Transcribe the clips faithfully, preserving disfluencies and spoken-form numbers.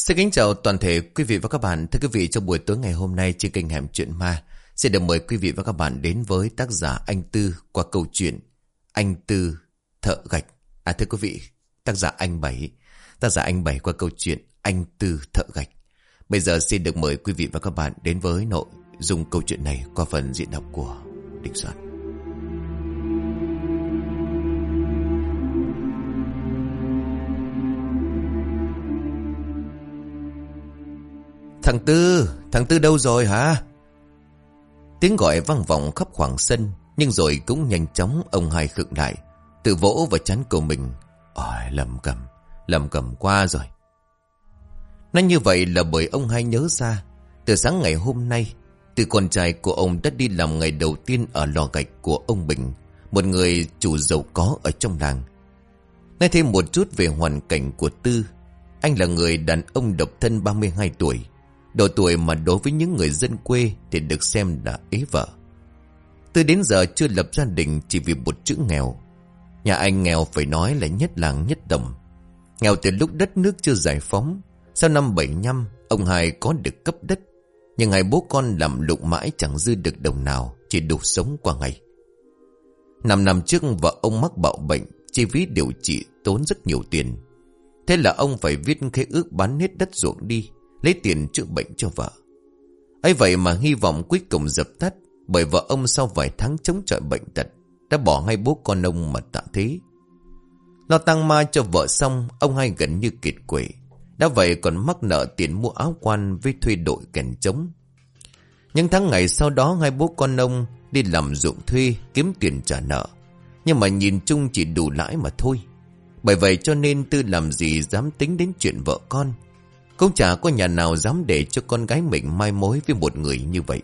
Xin kính chào toàn thể quý vị và các bạn. Thưa quý vị, trong buổi tối ngày hôm nay trên kênh Hẻm Chuyện Ma sẽ được mời quý vị và các bạn đến với tác giả Anh Tư qua câu chuyện Anh Tư Thợ Gạch. À thưa quý vị, tác giả Anh Bảy, tác giả Anh Bảy qua câu chuyện Anh Tư Thợ Gạch. Bây giờ xin được mời quý vị và các bạn đến với nội dung câu chuyện này qua phần diễn đọc của Đình Soạn. Thằng Tư, thằng Tư đâu rồi hả? Tiếng gọi vang vọng khắp khoảng sân, nhưng rồi cũng nhanh chóng ông Hai khựng lại, tự vỗ vào trán của mình. Ôi, lầm cầm, lầm cầm qua rồi. Nói như vậy là bởi ông Hai nhớ ra, từ sáng ngày hôm nay, từ con trai của ông đã đi làm ngày đầu tiên ở lò gạch của ông Bình, một người chủ giàu có ở trong làng. Nói thêm một chút về hoàn cảnh của Tư. Anh là người đàn ông độc thân ba mươi hai tuổi. Độ tuổi mà đối với những người dân quê thì được xem là ế vợ. Từ đến giờ chưa lập gia đình chỉ vì một chữ nghèo. Nhà anh nghèo phải nói là nhất làng nhất đồng. Nghèo từ lúc đất nước chưa giải phóng. Sau năm bảy nhăm, ông Hai có được cấp đất. Nhưng hai bố con làm lụng mãi chẳng dư được đồng nào, chỉ đủ sống qua ngày. Năm năm trước vợ ông mắc bạo bệnh, chi phí điều trị tốn rất nhiều tiền. Thế là ông phải viết khế ước bán hết đất ruộng đi, lấy tiền chữa bệnh cho vợ. Ấy vậy mà hy vọng cuối cùng dập tắt, bởi vợ ông sau vài tháng chống chọi bệnh tật đã bỏ hai bố con ông mà tạ thế. Lo tang ma cho vợ xong, ông Hai gần như kiệt quệ. Đã vậy còn mắc nợ tiền mua áo quan với thuê đội kèn trống. Những tháng ngày sau đó hai bố con ông đi làm ruộng thuê kiếm tiền trả nợ, nhưng mà nhìn chung chỉ đủ lãi mà thôi. Bởi vậy cho nên Tư làm gì dám tính đến chuyện vợ con. Cũng chả có nhà nào dám để cho con gái mình mai mối với một người như vậy.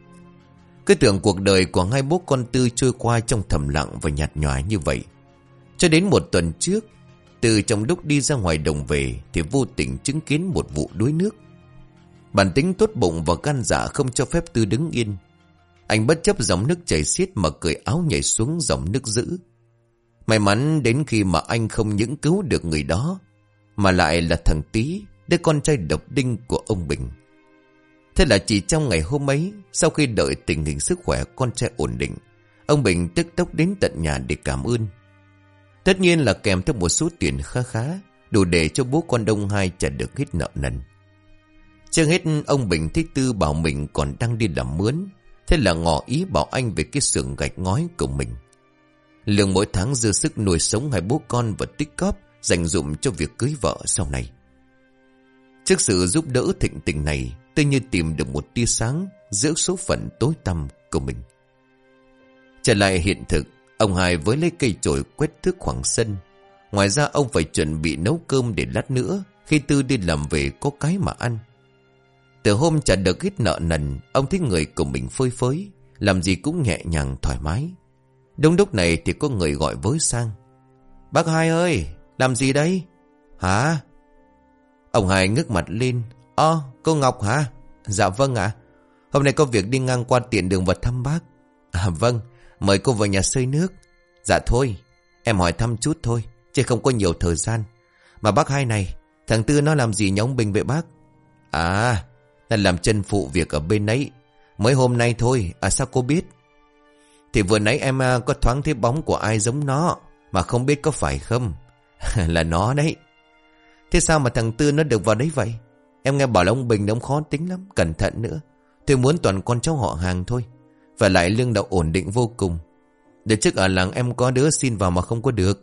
Cứ tưởng cuộc đời của hai bố con Tư trôi qua trong thầm lặng và nhạt nhòa như vậy. Cho đến một tuần trước, Tư trong lúc đi ra ngoài đồng về thì vô tình chứng kiến một vụ đuối nước. Bản tính tốt bụng và gan dạ không cho phép Tư đứng yên. Anh bất chấp dòng nước chảy xiết mà cởi áo nhảy xuống dòng nước dữ. May mắn đến khi mà anh không những cứu được người đó, mà lại là thằng Tý, đứa con trai độc đinh của ông Bình. Thế là chỉ trong ngày hôm ấy, sau khi đợi tình hình sức khỏe con trai ổn định, ông Bình tức tốc đến tận nhà để cảm ơn. Tất nhiên là kèm theo một số tiền khá khá, đủ để cho bố con ông Hai trả được hết nợ nần. Chưa hết, ông Bình thấy Tư bảo mình còn đang đi làm mướn, thế là ngỏ ý bảo anh về cái xưởng gạch ngói của mình. Lương mỗi tháng dư sức nuôi sống hai bố con và tích cóp dành dụm cho việc cưới vợ sau này. Trước sự giúp đỡ thịnh tình này, Tư như tìm được một tia sáng giữa số phận tối tăm của mình. Trở lại hiện thực, ông Hai với lấy cây chổi quét thước khoảng sân. Ngoài ra ông phải chuẩn bị nấu cơm để lát nữa khi Tư đi làm về có cái mà ăn. Từ hôm trả được ít nợ nần, ông thấy người của mình phơi phới, làm gì cũng nhẹ nhàng thoải mái. Đúng lúc này thì có người gọi với sang. Bác Hai ơi, làm gì đây? Hả? Ông Hai ngước mặt lên. Ơ, cô Ngọc hả? Dạ vâng ạ. Hôm nay có việc đi ngang qua tiện đường và thăm bác. À vâng, mời cô vào nhà xơi nước. Dạ thôi, em hỏi thăm chút thôi, chứ không có nhiều thời gian. Mà bác Hai này, thằng Tư nó làm gì nhà ông Bình vậy bác? À, là làm chân phụ việc ở bên ấy. Mới hôm nay thôi, à sao cô biết? Thì vừa nãy em có thoáng thấy bóng của ai giống nó, mà không biết có phải không? Là nó đấy. Thế sao mà thằng Tư nó được vào đấy vậy? Em nghe bảo là ông Bình ông khó tính lắm, cẩn thận nữa. Tôi muốn toàn con cháu họ hàng thôi. Và lại lương đậu ổn định vô cùng. Để trước ở làng em có đứa xin vào mà không có được.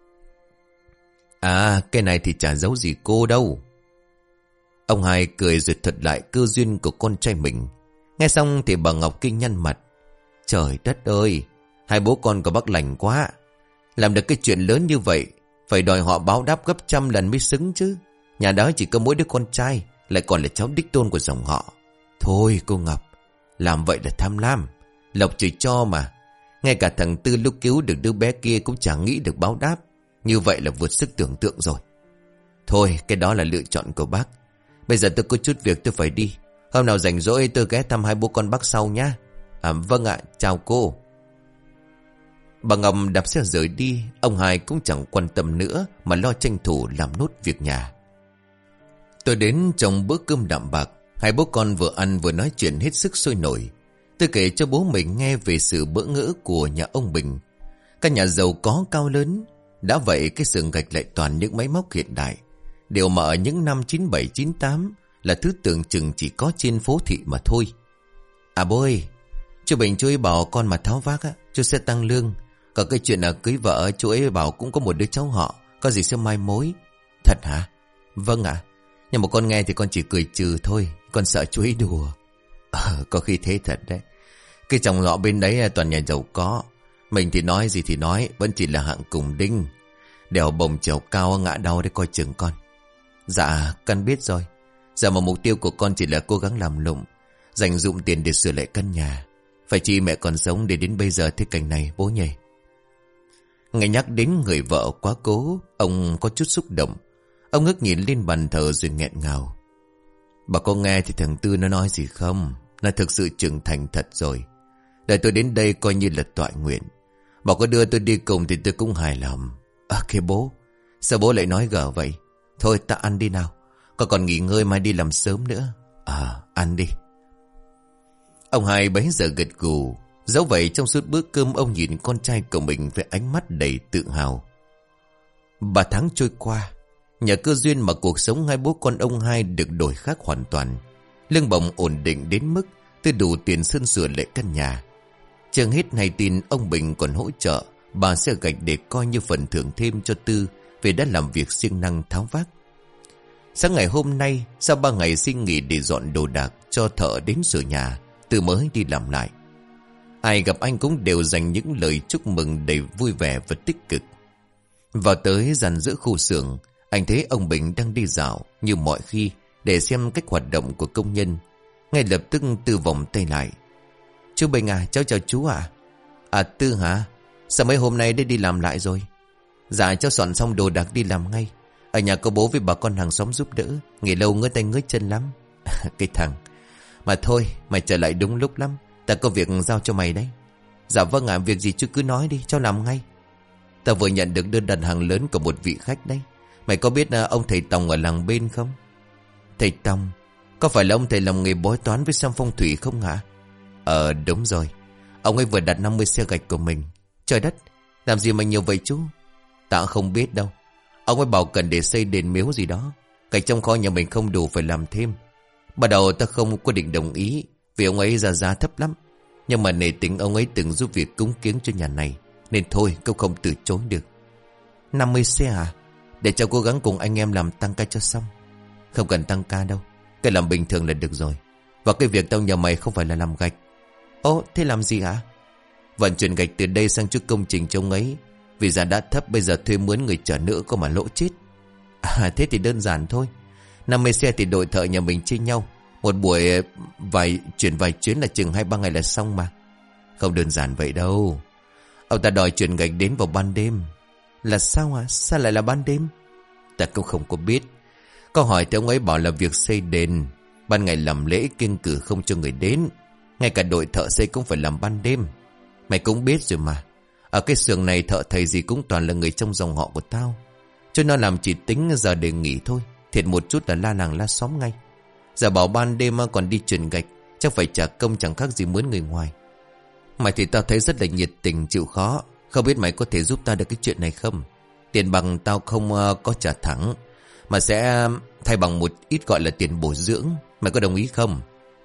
À, cái này thì chả giấu gì cô đâu. Ông Hai cười rồi thuật lại cơ duyên của con trai mình. Nghe xong thì bà Ngọc kinh nhăn mặt. Trời đất ơi, hai bố con của bác lành quá. Làm được cái chuyện lớn như vậy, phải đòi họ báo đáp gấp trăm lần mới xứng chứ. Nhà đó chỉ có mỗi đứa con trai, lại còn là cháu đích tôn của dòng họ. Thôi cô Ngọc, làm vậy là tham lam. Lộc trời cho mà. Ngay cả thằng Tư lúc cứu được đứa bé kia cũng chẳng nghĩ được báo đáp. Như vậy là vượt sức tưởng tượng rồi. Thôi, cái đó là lựa chọn của bác. Bây giờ tôi có chút việc tôi phải đi. Hôm nào rảnh rỗi tôi ghé thăm hai bố con bác sau nhá. À vâng ạ, chào cô. Bà Ngọc đạp xe rời đi. Ông Hai cũng chẳng quan tâm nữa, mà lo tranh thủ làm nốt việc nhà. Tôi đến trong bữa cơm đạm bạc. Hai bố con vừa ăn vừa nói chuyện hết sức sôi nổi. Tôi kể cho bố mình nghe về sự bỡ ngỡ của nhà ông Bình. Căn nhà giàu có cao lớn. Đã vậy cái xưởng gạch lại toàn những máy móc hiện đại. Điều mà ở những năm chín bảy chín tám là thứ tưởng chừng chỉ có trên phố thị mà thôi. À bố ơi, chú Bình chú ấy bảo con mà tháo vác á, chú sẽ tăng lương. Còn cái chuyện là cưới vợ, chú ấy bảo cũng có một đứa cháu họ, có gì sẽ mai mối. Thật hả? Vâng ạ. Nhưng mà con nghe thì con chỉ cười trừ thôi. Con sợ chú ấy đùa. Ờ, có khi thế thật đấy. Cái chồng họ bên đấy toàn nhà giàu có. Mình thì nói gì thì nói, vẫn chỉ là hạng cùng đinh. Đèo bồng trèo cao ngã đau để coi chừng con. Dạ, con biết rồi. Giờ mà mục tiêu của con chỉ là cố gắng làm lụng, dành dụm tiền để sửa lại căn nhà. Phải chi mẹ còn sống để đến bây giờ thế cảnh này bố nhỉ? Nghe nhắc đến người vợ quá cố, ông có chút xúc động. Ông ngước nhìn lên bàn thờ rồi nghẹn ngào. Bà có nghe thì thằng Tư nó nói gì không? Nó thực sự trưởng thành thật rồi. Để tôi đến đây coi như là tọa nguyện. Bà có đưa tôi đi cùng thì tôi cũng hài lòng. À kìa bố, sao bố lại nói gở vậy? Thôi ta ăn đi nào. Con còn nghỉ ngơi mai đi làm sớm nữa. À ăn đi. Ông hai bấy giờ gật gù. Dẫu vậy trong suốt bữa cơm ông nhìn con trai của mình với ánh mắt đầy tự hào. Ba tháng trôi qua, nhờ cơ duyên mà cuộc sống hai bố con ông hai được đổi khác hoàn toàn. Lương bổng ổn định đến mức tôi đủ tiền sơn sửa lại căn nhà. Chưa hết hay tin ông Bình còn hỗ trợ bà xe gạch để coi như phần thưởng thêm cho Tư vì đã làm việc siêng năng tháo vác. Sáng ngày hôm nay, sau ba ngày xin nghỉ để dọn đồ đạc cho thợ đến sửa nhà, Tư mới đi làm lại. Ai gặp anh cũng đều dành những lời chúc mừng đầy vui vẻ và tích cực. Vào tới dàn giữa khu xưởng, anh thấy ông Bình đang đi dạo như mọi khi để xem cách hoạt động của công nhân. Ngay lập tức Tư vòng tay lại. Chú Bình à, cháu chào chú ạ. À? à Tư hả? Sao mấy hôm nay đã đi làm lại rồi? Dạ cháu soạn xong đồ đạc đi làm ngay. Ở nhà có bố với bà con hàng xóm giúp đỡ. Nghỉ lâu ngứa tay ngứa chân lắm. Cái thằng. Mà thôi, mày trở lại đúng lúc lắm. Ta có việc giao cho mày đấy. Dạ vâng ạ, việc gì chú cứ nói đi, cháu làm ngay. Ta vừa nhận được đơn đặt hàng lớn của một vị khách đấy. Mày có biết ông thầy Tòng ở làng bên không? Thầy Tòng? Có phải là ông thầy làm nghề bói toán với xem phong thủy không hả? Ờ đúng rồi. Ông ấy vừa đặt năm mươi xe gạch của mình. Trời đất, làm gì mà nhiều vậy chú? Ta không biết đâu. Ông ấy bảo cần để xây đền miếu gì đó. Gạch trong kho nhà mình không đủ phải làm thêm. Bắt đầu ta không có định đồng ý vì ông ấy ra giá thấp lắm. Nhưng mà nể tình ông ấy từng giúp việc cúng kiếng cho nhà này, nên thôi câu không từ chối được. Năm mươi xe à? Để cháu cố gắng cùng anh em làm tăng ca cho xong. Không cần tăng ca đâu, cái làm bình thường là được rồi. Và cái việc tao nhờ mày không phải là làm gạch. Ồ thế làm gì hả? Vận chuyển gạch từ đây sang chỗ công trình cho ông ấy. Vì giá đã thấp bây giờ thuê mướn người chở nữa có mà lỗ chết. À thế thì đơn giản thôi. Năm mươi xe thì đội thợ nhà mình chia nhau. Một buổi vài chuyển vài chuyến là chừng hai ba ngày là xong mà. Không đơn giản vậy đâu. Ông ta đòi chuyển gạch đến vào ban đêm. Là sao à? Sao lại là ban đêm? Ta cũng không có biết. Có hỏi thì ông ấy bảo là việc xây đền. Ban ngày làm lễ kiêng cử không cho người đến. Ngay cả đội thợ xây cũng phải làm ban đêm. Mày cũng biết rồi mà. Ở cái xưởng này thợ thầy gì cũng toàn là người trong dòng họ của tao. Cho nó làm chỉ tính giờ để nghỉ thôi. Thiệt một chút là la làng la xóm ngay. Giờ bảo ban đêm còn đi chuyển gạch, chắc phải trả công chẳng khác gì mướn người ngoài. Mày thì tao thấy rất là nhiệt tình chịu khó. Không biết mày có thể giúp tao được cái chuyện này không? Tiền bằng tao không uh, có trả thẳng, mà sẽ thay bằng một ít gọi là tiền bổ dưỡng. Mày có đồng ý không?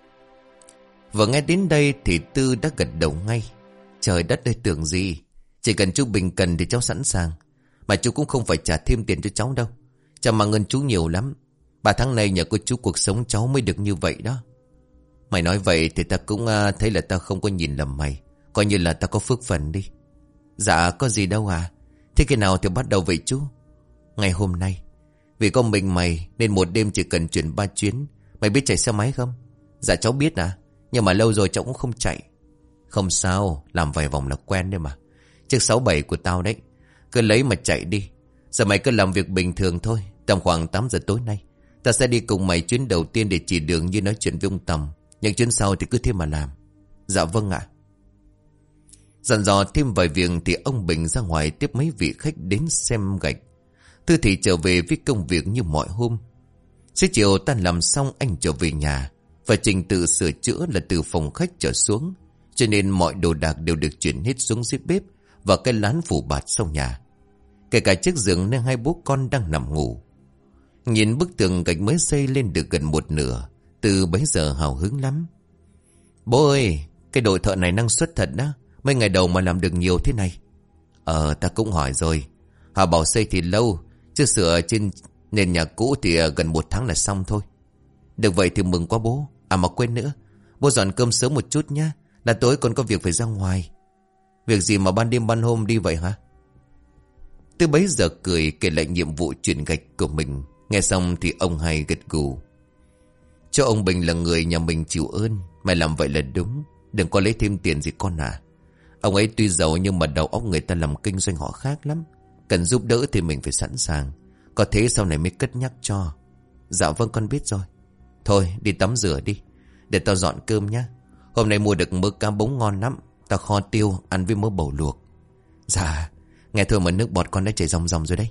Vừa nghe đến đây thì Tư đã gật đầu ngay. Trời đất ơi tưởng gì. Chỉ cần chú Bình cần thì cháu sẵn sàng. Mà chú cũng không phải trả thêm tiền cho cháu đâu. Cháu mang ơn chú nhiều lắm. Ba tháng nay nhờ có chú cuộc sống cháu mới được như vậy đó. Mày nói vậy thì ta cũng uh, thấy là tao không có nhìn lầm mày. Coi như là tao có phước phần đi. Dạ có gì đâu à. Thế khi nào thì bắt đầu vậy chú? Ngày hôm nay. Vì có mình mày nên một đêm chỉ cần chuyển ba chuyến. Mày biết chạy xe máy không? Dạ cháu biết à. Nhưng mà lâu rồi cháu cũng không chạy. Không sao, làm vài vòng là quen đấy mà. Chiếc sáu bảy của tao đấy. Cứ lấy mà chạy đi. Giờ mày cứ làm việc bình thường thôi. Tầm khoảng tám giờ tối nay ta sẽ đi cùng mày chuyến đầu tiên để chỉ đường như nói chuyện với ông Tầm. Những chuyến sau thì cứ thế mà làm. Dạ vâng ạ. Dặn dò thêm vài việc thì ông Bình ra ngoài tiếp mấy vị khách đến xem gạch. Tư thì trở về với công việc như mọi hôm. Xế chiều tan làm xong anh trở về nhà. Và trình tự sửa chữa là từ phòng khách trở xuống, cho nên mọi đồ đạc đều được chuyển hết xuống dưới bếp và cái lán phủ bạt sau nhà. Kể cả chiếc giường nơi hai bố con đang nằm ngủ. Nhìn bức tường gạch mới xây lên được gần một nửa, Tư bấy giờ hào hứng lắm. Bố ơi, cái đội thợ này năng suất thật đó. Mấy ngày đầu mà làm được nhiều thế này. Ờ, ta cũng hỏi rồi. Họ bảo xây thì lâu, chứ sửa trên nền nhà cũ thì gần một tháng là xong thôi. Được vậy thì mừng quá bố. À mà quên nữa, bố dọn cơm sớm một chút nhá, là tối còn có việc phải ra ngoài. Việc gì mà ban đêm ban hôm đi vậy hả? Tư bấy giờ cười kể lại nhiệm vụ chuyển gạch của mình. Nghe xong thì ông Hai gật gù. Cho ông Bình là người nhà mình chịu ơn. Mày làm vậy là đúng. Đừng có lấy thêm tiền gì con à. Ông ấy tuy giàu nhưng mà đầu óc người ta làm kinh doanh họ khác lắm. Cần giúp đỡ thì mình phải sẵn sàng. Có thế sau này mới cất nhắc cho. Dạ vâng con biết rồi. Thôi đi tắm rửa đi, để tao dọn cơm nhá. Hôm nay mua được mớ cá bống ngon lắm. Tao kho tiêu ăn với mớ bầu luộc. Dạ. Nghe thôi mà nước bọt con đã chảy ròng ròng rồi đấy.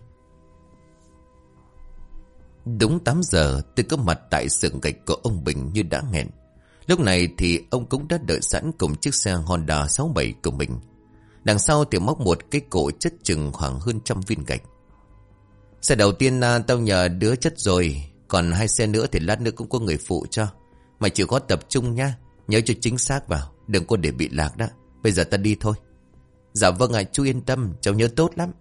Đúng tám giờ Tư có mặt tại xưởng gạch của ông Bình như đã hẹn. Lúc này thì ông cũng đã đợi sẵn cùng chiếc xe Honda sáu bảy của mình. Đằng sau thì móc một cái cổ chất chừng khoảng hơn trăm viên gạch. Xe đầu tiên à, tao nhờ đứa chất rồi. Còn hai xe nữa thì lát nữa cũng có người phụ cho. Mày chịu khó tập trung nha. Nhớ cho chính xác vào. Đừng có để bị lạc đó. Bây giờ ta đi thôi. Dạ vâng ạ, chú yên tâm. Cháu nhớ tốt lắm.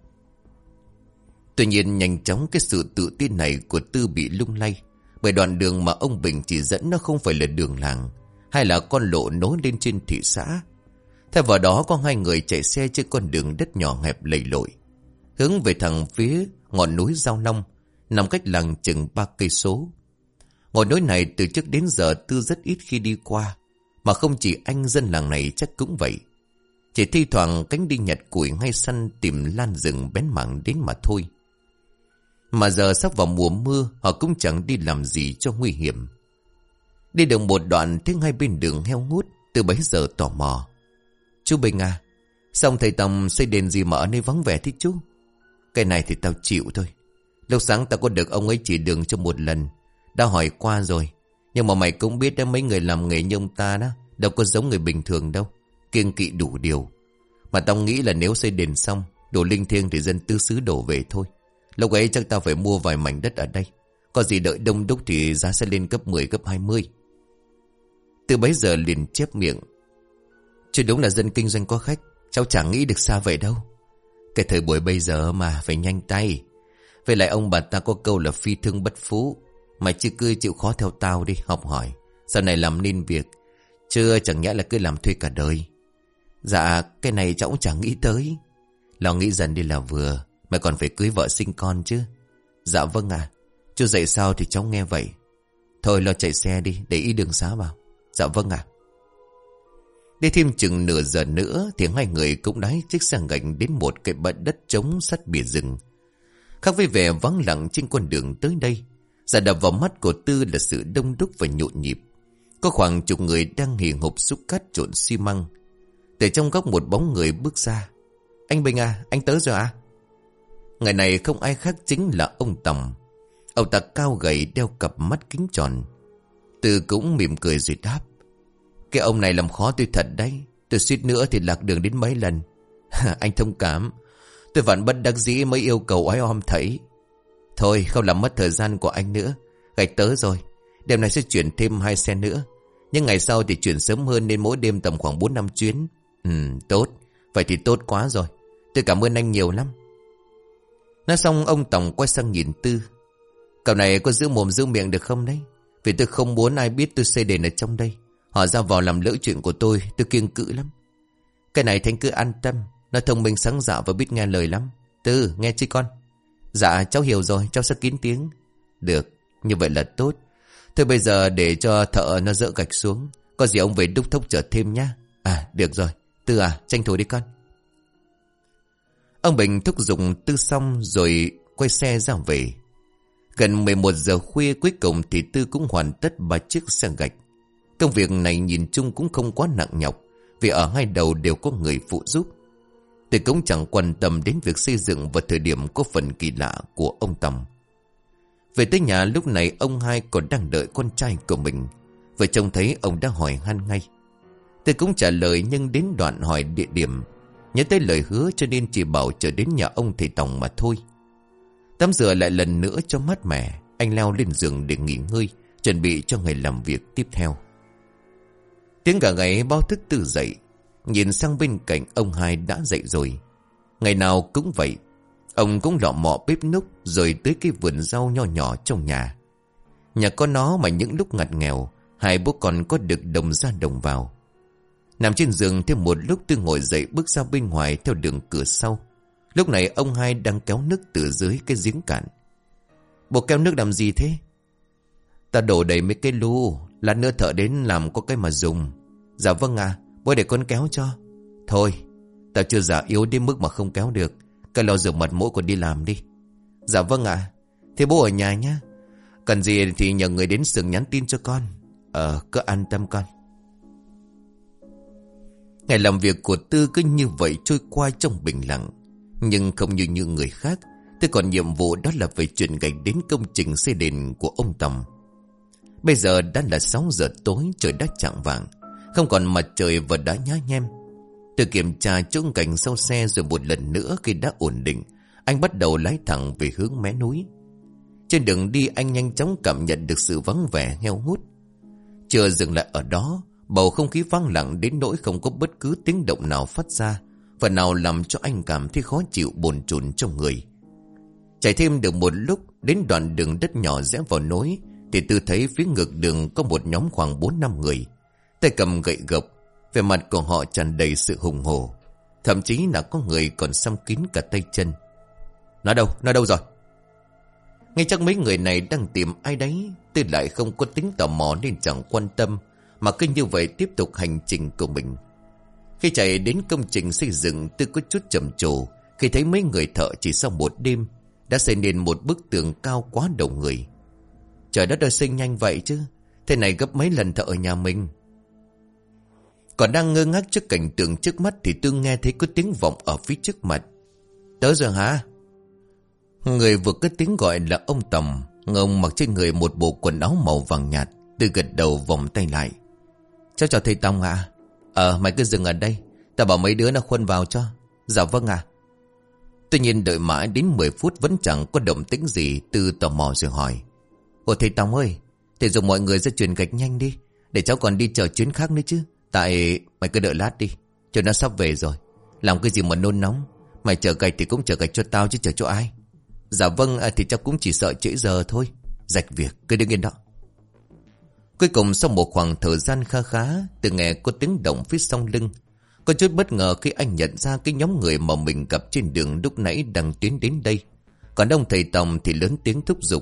Tuy nhiên nhanh chóng cái sự tự tin này của Tư bị lung lay. Bởi đoạn đường mà ông Bình chỉ dẫn nó không phải là đường làng, hay là con lộ nối lên trên thị xã. Thay vào đó có hai người chạy xe trên con đường đất nhỏ hẹp lầy lội, hướng về thẳng phía ngọn núi Giao Long, nằm cách làng chừng ba cây số. Ngọn núi này từ trước đến giờ Tư rất ít khi đi qua, mà không chỉ anh dân làng này chắc cũng vậy. Chỉ thi thoảng cánh đi nhặt củi hay săn tìm lan rừng bén mảng đến mà thôi. Mà giờ sắp vào mùa mưa, họ cũng chẳng đi làm gì cho nguy hiểm. Đi được một đoạn thấy hai bên đường heo hút. Từ bấy giờ tò mò. Chú Bình à, xong thầy Tòng xây đền gì mà ở nơi vắng vẻ thế chú? Cái này thì tao chịu thôi. Lúc sáng tao có được ông ấy chỉ đường cho một lần. Đã hỏi qua rồi. Nhưng mà mày cũng biết đó, mấy người làm nghề như ông ta đó đâu có giống người bình thường đâu. Kiêng kỵ đủ điều. Mà tao nghĩ là nếu xây đền xong, đồ linh thiêng thì dân tứ xứ đổ về thôi. Lúc ấy chắc tao phải mua vài mảnh đất ở đây. Có gì đợi đông đúc thì giá sẽ lên gấp mười, gấp hai mươi. Từ bấy giờ liền chép miệng. Chứ đúng là dân kinh doanh có khách. Cháu chẳng nghĩ được xa vậy đâu. Cái thời buổi bây giờ mà phải nhanh tay. Với lại ông bà ta có câu là phi thương bất phú. Mày chứ cứ chịu khó theo tao đi, học hỏi. Sau này làm nên việc. Chứ chẳng nhẽ là cứ làm thuê cả đời. Dạ cái này cháu cũng chẳng nghĩ tới. Lo nghĩ dần đi là vừa. Mày còn phải cưới vợ sinh con chứ. Dạ vâng à. Chú dạy sao thì cháu nghe vậy. Thôi lo chạy xe đi, để ý đường xá vào. Dạ vâng à. Đi thêm chừng nửa giờ nữa thì hai người cũng đái chiếc xe gạch đến một cái bãi đất trống sát bìa rừng. Khác với vẻ vắng lặng trên con đường tới đây, giờ đập vào mắt của Tư là sự đông đúc và nhộn nhịp. Có khoảng chục người đang hì hục xúc cát trộn xi măng. Từ trong góc một bóng người bước ra. Anh Bình à, anh tới rồi à? Người này không ai khác chính là ông Tòng. Ông ta cao gầy đeo cặp mắt kính tròn. Tư cũng mỉm cười rồi đáp. Cái ông này làm khó tôi thật đấy. Tôi suýt nữa thì lạc đường đến mấy lần. Anh thông cảm. Tôi vẫn bất đắc dĩ mới yêu cầu oái om thảy. Thôi không làm mất thời gian của anh nữa. Gạch tới rồi. Đêm nay sẽ chuyển thêm hai xe nữa. Nhưng ngày sau thì chuyển sớm hơn nên mỗi đêm tầm khoảng bốn năm chuyến. Ừ tốt. Vậy thì tốt quá rồi. Tôi cảm ơn anh nhiều lắm. Nói xong ông Tòng quay sang nhìn Tư. Cậu này có giữ mồm giữ miệng được không đấy? Vì tôi không muốn ai biết tôi xây đền ở trong đây. Họ ra vào làm lỡ chuyện của tôi. Tôi kiêng cữ lắm. Cái này Thanh cứ an tâm. Nó thông minh sáng dạ và biết nghe lời lắm. Tư nghe chứ con? Dạ cháu hiểu rồi. Cháu sẽ kín tiếng. Được như vậy là tốt. Thôi bây giờ để cho thợ nó dỡ gạch xuống. Có gì ông về đúc thúc chở thêm nhá. À được rồi. Tư à tranh thủ đi con. Ông Bình thúc giục Tư xong rồi quay xe ra về. Gần mười một giờ khuya cuối cùng thì Tư cũng hoàn tất ba chiếc xe gạch. Công việc này nhìn chung cũng không quá nặng nhọc, vì ở hai đầu đều có người phụ giúp. Tư cũng chẳng quan tâm đến việc xây dựng vào thời điểm có phần kỳ lạ của ông Tòng. Về tới nhà lúc này ông hai còn đang đợi con trai của mình. Vợ chồng thấy ông đã hỏi han ngay. Tư cũng trả lời, nhưng đến đoạn hỏi địa điểm, nhớ tới lời hứa cho nên chỉ bảo trở đến nhà ông thầy Tòng mà thôi. Tắm rửa lại lần nữa cho mát mẻ, anh leo lên giường để nghỉ ngơi, chuẩn bị cho ngày làm việc tiếp theo. Tiếng gà gáy báo thức Tư dậy. Nhìn sang bên cạnh, ông hai đã dậy rồi. Ngày nào cũng vậy, ông cũng lọ mọ bếp núc rồi tới cái vườn rau nho nhỏ trong nhà. Nhà có nó mà những lúc ngặt nghèo, hai bố con có được đồng ra đồng vào. Nằm trên giường thêm một lúc, Tư ngồi dậy bước ra bên ngoài theo đường cửa sau. Lúc này ông hai đang kéo nước từ dưới cái giếng cạn. Bộ kéo nước làm gì thế? Ta đổ đầy mấy cái lu, lát nữa thợ đến làm có cái mà dùng. Dạ vâng à, bố để con kéo cho. Thôi, ta chưa già yếu đến mức mà không kéo được. Cái lo rửa mặt mũi còn đi làm đi. Dạ vâng ạ. À. Thế bố ở nhà nhá. Cần gì thì nhờ người đến xưởng nhắn tin cho con. Ờ, cứ an tâm con. Ngày làm việc của Tư cứ như vậy trôi qua trong bình lặng. Nhưng không như như người khác, Tư còn nhiệm vụ đó là phải chuyển gạch đến công trình xây đền của ông Tòng. Bây giờ đã là sáu giờ tối, trời đã chạng vạng, không còn mặt trời và đã nhá nhem. Tư kiểm tra chỗ cảnh sau xe rồi một lần nữa khi đã ổn định, anh bắt đầu lái thẳng về hướng mé núi. Trên đường đi anh nhanh chóng cảm nhận được sự vắng vẻ heo hút. Chưa dừng lại ở đó, bầu không khí vắng lặng đến nỗi không có bất cứ tiếng động nào phát ra, phần nào làm cho anh cảm thấy khó chịu bồn chồn trong người. Chạy thêm được một lúc, đến đoạn đường đất nhỏ rẽ vào núi thì Tư thấy phía ngược đường có một nhóm khoảng bốn năm người, tay cầm gậy gộc, vẻ mặt của họ tràn đầy sự hùng hổ, thậm chí là có người còn xăm kín cả tay chân. Nó đâu, nó đâu rồi? Ngay chắc mấy người này đang tìm ai đấy. Tư lại không có tính tò mò nên chẳng quan tâm, mà cứ như vậy tiếp tục hành trình của mình. Khi chạy đến công trình xây dựng, Tư có chút trầm trồ khi thấy mấy người thợ chỉ sau một đêm đã xây nên một bức tường cao quá đầu người. Trời đất ơi, xây nhanh vậy chứ, thế này gấp mấy lần thợ ở nhà mình. Còn đang ngơ ngác trước cảnh tượng trước mắt thì Tư nghe thấy có tiếng vọng ở phía trước mặt. Tới rồi hả? Người vừa cất tiếng gọi là ông Tòng. Ông mặc trên người một bộ quần áo màu vàng nhạt. Tư gật đầu vòng tay lại. Cháu chào thầy Tòng ạ. À? Ờ mày cứ dừng ở đây, ta bảo mấy đứa nó khuân vào cho. Dạ vâng ạ. À. Tuy nhiên đợi mãi đến mười phút vẫn chẳng có động tĩnh gì. Tư tò mò rồi hỏi. Ồ thầy Tòng ơi, thầy dùng mọi người ra chuyển gạch nhanh đi, để cháu còn đi chờ chuyến khác nữa chứ. Tại mày cứ đợi lát đi, cho nó sắp về rồi. Làm cái gì mà nôn nóng. Mày chở gạch thì cũng chở gạch cho tao chứ chở cho ai. Dạ vâng à, thì cháu cũng chỉ sợ trễ giờ thôi. Rạch việc cứ đứng yên đó. Cuối cùng sau một khoảng thời gian kha khá, Từ nghe có tiếng động phía sau lưng. Có chút bất ngờ khi anh nhận ra cái nhóm người mà mình gặp trên đường lúc nãy đang tiến đến đây. Còn ông thầy Tòng thì lớn tiếng thúc giục.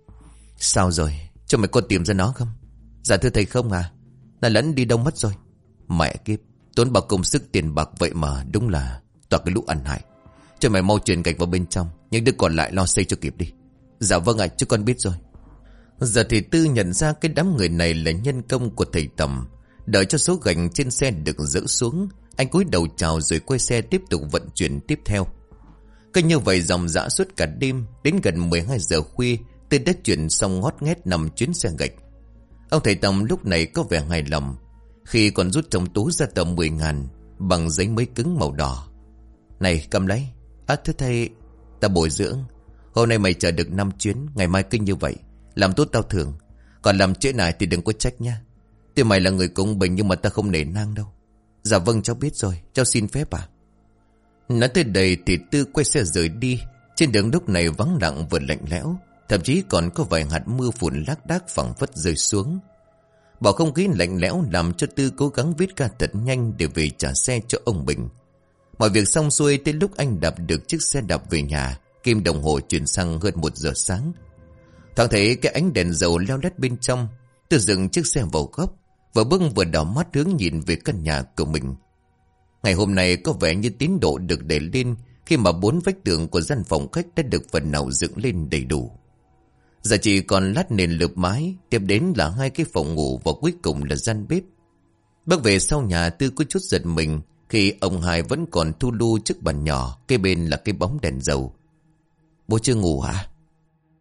Sao rồi, cho mày có tìm ra nó không? Dạ thưa thầy không à. Nó lẫn đi đâu mất rồi. Mẹ kiếp, tốn bao công sức tiền bạc vậy mà đúng là toàn cái lũ ăn hại. Cho mày mau chuyển gạch vào bên trong, những đứa còn lại lo xây cho kịp đi. Dạ vâng ạ, chú con biết rồi. Giờ thì Tư nhận ra cái đám người này là nhân công của thầy Tầm. Đợi cho số gạch trên xe được dỡ xuống, anh cúi đầu chào rồi quay xe tiếp tục vận chuyển tiếp theo. Cứ như vậy dòng dã suốt cả đêm, đến gần mười hai giờ khuya, Tư đã chuyển xong ngót nghét năm chuyến xe gạch. Ông thầy Tầm lúc này có vẻ hài lòng, khi còn rút trong túi ra tầm mười ngàn bằng giấy mới cứng màu đỏ. Này cầm lấy. À thưa thầy, ta bồi dưỡng. Hôm nay mày chờ được năm chuyến, ngày mai kinh như vậy, làm tốt tao thưởng. Còn làm trễ này thì đừng có trách nha. Tuy mày là người công bình nhưng mà ta không nể nang đâu. Dạ vâng cháu biết rồi, cháu xin phép à. Nói tới đây thì Tư quay xe rời đi. Trên đường lúc này vắng lặng vừa lạnh lẽo, thậm chí còn có vài hạt mưa phùn lác đác phẳng phất rơi xuống. Bầu không khí lạnh lẽo làm cho Tư cố gắng viết ca thật nhanh để về trả xe cho ông Bình. Mọi việc xong xuôi, tới lúc anh đạp được chiếc xe đạp về nhà, kim đồng hồ chuyển sang hơn một giờ sáng. Thoáng thấy cái ánh đèn dầu leo lét bên trong, Tư dừng chiếc xe vào góc, vừa bước vừa đảo mắt hướng nhìn về căn nhà của mình. Ngày hôm nay có vẻ như tiến độ được đẩy lên khi mà bốn vách tường của gian phòng khách đã được phần nào dựng lên đầy đủ. Giờ chỉ còn lát nền lợp mái, tiếp đến là hai cái phòng ngủ và cuối cùng là gian bếp. Bước về sau nhà, Tư có chút giật mình khi ông Hai vẫn còn thu lu trước bàn nhỏ, kế bên là cái bóng đèn dầu. Bố chưa ngủ hả?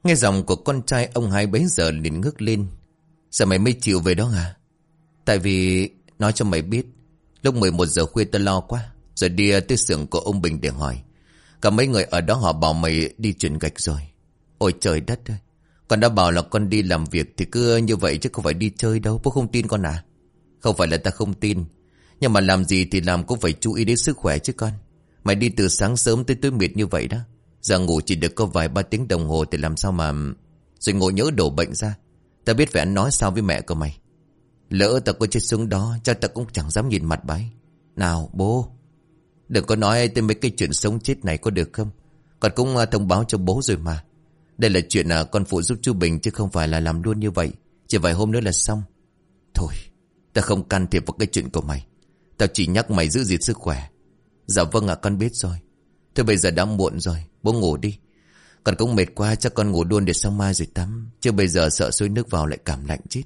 Nghe giọng của con trai, ông Hai bấy giờ liền ngước lên. Sao mày mới chịu về đó hả? Tại vì nói cho mày biết, lúc mười một giờ khuya tao lo quá, rồi đi tới xưởng của ông Bình để hỏi. Cả mấy người ở đó họ bảo mày đi chuyển gạch rồi. Ôi trời đất ơi, con đã bảo là con đi làm việc thì cứ như vậy chứ không phải đi chơi đâu. Bố không tin con à? Không phải là ta không tin, nhưng mà làm gì thì làm cũng phải chú ý đến sức khỏe chứ con. Mày đi từ sáng sớm tới tối mịt như vậy đó, giờ ngủ chỉ được có vài ba tiếng đồng hồ thì làm sao mà... Rồi ngồi nhớ đổ bệnh ra. Ta biết phải ăn nói sao với mẹ của mày. Lỡ ta có chết xuống đó chắc ta cũng chẳng dám nhìn mặt bà ấy. Nào bố, đừng có nói tới mấy cái chuyện sống chết này có được không? Con cũng thông báo cho bố rồi mà. Đây là chuyện à, con phụ giúp chú Bình chứ không phải là làm luôn như vậy. Chỉ vài hôm nữa là xong. Thôi, ta không can thiệp vào cái chuyện của mày. Tao chỉ nhắc mày giữ gìn sức khỏe. Dạ vâng ạ, con biết rồi. Thôi bây giờ đã muộn rồi, bố ngủ đi. Con cũng mệt quá, chắc con ngủ luôn để sáng mai rồi tắm. Chứ bây giờ sợ xối nước vào lại cảm lạnh chết.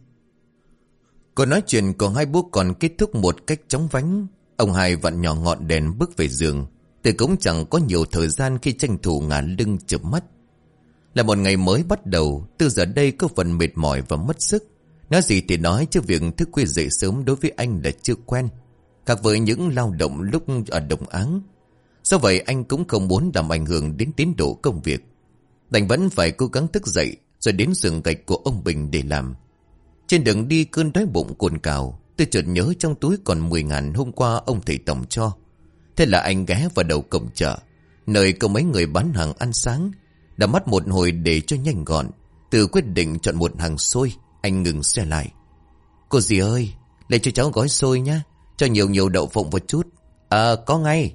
Cuộc nói chuyện của hai bố còn kết thúc một cách chóng vánh. Ông Hai vặn nhỏ ngọn đèn bước về giường. Thì cũng chẳng có nhiều thời gian khi tranh thủ ngả lưng chợp mắt. Là một ngày mới bắt đầu, từ giờ đây có phần mệt mỏi và mất sức. Nói gì thì nói, chứ việc thức khuya dậy sớm đối với anh là chưa quen. Khác với những lao động lúc ở Đồng Áng. Do vậy anh cũng không muốn làm ảnh hưởng đến tiến độ công việc. Đành vẫn phải cố gắng thức dậy rồi đến giường gạch của ông Bình để làm. Trên đường đi cơn đói bụng cồn cào, tôi chợt nhớ trong túi còn mười ngàn hôm qua ông thầy tổng cho. Thế là anh ghé vào đầu cổng chợ, nơi có mấy người bán hàng ăn sáng. Đã mắt một hồi để cho nhanh gọn, Từ quyết định chọn một hàng xôi. Anh ngừng xe lại. Cô dì ơi, lấy cho cháu gói xôi nhá, cho nhiều nhiều đậu phộng một chút. À có ngay.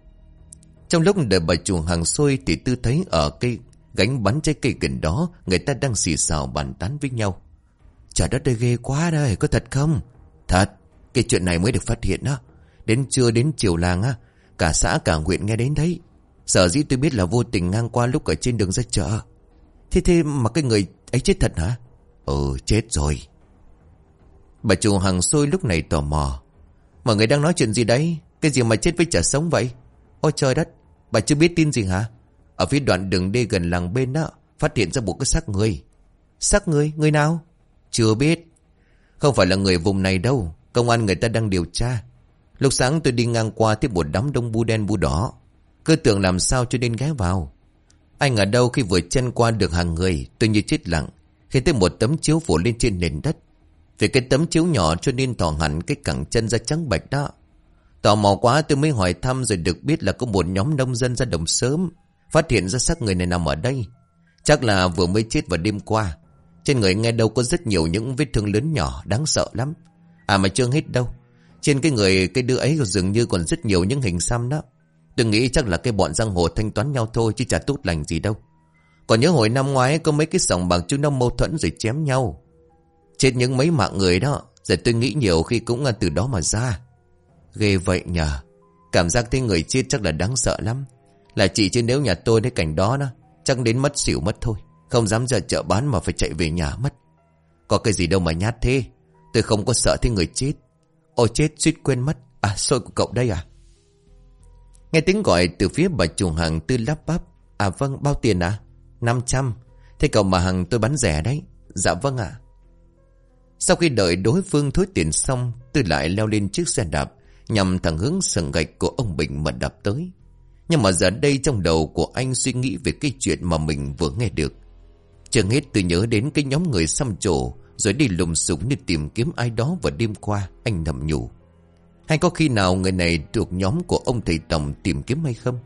Trong lúc đợi bà chủ hàng xôi thì Tư thấy ở cây gánh bán trái cây gần đó, người ta đang xì xào bàn tán với nhau. Trời đất ơi, ghê quá đây, có thật không? Thật, cái chuyện này mới được phát hiện đó. Đến trưa đến chiều làng á, cả xã cả huyện nghe đến đấy. Sở dĩ tôi biết là vô tình ngang qua lúc ở trên đường ra chợ. Thế thế mà cái người ấy chết thật hả? Ừ, chết rồi. Bà chủ hàng xôi lúc này tò mò. Mọi người đang nói chuyện gì đấy? Cái gì mà chết với chả sống vậy? Ôi trời đất, bà chưa biết tin gì hả? Ở phía đoạn đường đi gần làng bên đó, phát hiện ra một cái xác người. Xác người? Người nào? Chưa biết. Không phải là người vùng này đâu. Công an người ta đang điều tra. Lúc sáng tôi đi ngang qua thấy một đám đông bu đen bu đỏ. Cứ tưởng làm sao cho nên ghé vào. Anh ở đâu khi vừa chân qua được hàng người, tôi như chết lặng khi thấy một tấm chiếu phủ lên trên nền đất. Vì cái tấm chiếu nhỏ cho nên thò hẳn cái cẳng chân ra trắng bạch đó. Tò mò quá tôi mới hỏi thăm, rồi được biết là có một nhóm nông dân ra đồng sớm phát hiện ra xác người này nằm ở đây. Chắc là vừa mới chết vào đêm qua. Trên người nghe đâu có rất nhiều những vết thương lớn nhỏ đáng sợ lắm. À mà chưa hết đâu. Trên cái người cái đứa ấy dường như còn rất nhiều những hình xăm đó. Tôi nghĩ chắc là cái bọn giang hồ thanh toán nhau thôi, chứ chả tốt lành gì đâu. Còn nhớ hồi năm ngoái có mấy cái sòng bạc chúng nó mâu thuẫn rồi chém nhau. Chết những mấy mạng người đó. Giờ tôi nghĩ nhiều khi cũng từ đó mà ra. Ghê vậy nhờ. Cảm giác thấy người chết chắc là đáng sợ lắm. Là chị chứ nếu nhà tôi thấy cảnh đó đó, chắc đến mất xỉu mất thôi. Không dám ra chợ bán mà phải chạy về nhà mất. Có cái gì đâu mà nhát thế. Tôi không có sợ thấy người chết. Ôi chết, suýt quên mất. À xôi của cậu đây à? Nghe tiếng gọi từ phía bà chủ hàng, Tư lắp bắp. À vâng, bao tiền à? năm trăm. Thế cậu mà hàng tôi bán rẻ đấy. Dạ vâng ạ. Sau khi đợi đối phương thối tiền xong, Tư lại leo lên chiếc xe đạp nhằm thẳng hướng sườn gạch của ông Bình mà đạp tới. Nhưng mà giờ đây trong đầu của anh suy nghĩ về cái chuyện mà mình vừa nghe được. Chưa hết Tư nhớ đến cái nhóm người xăm trổ rồi đi lùng súng đi tìm kiếm ai đó vào đêm qua. Anh thầm nhủ, hay có khi nào người này thuộc nhóm của ông thầy Tổng tìm kiếm hay không?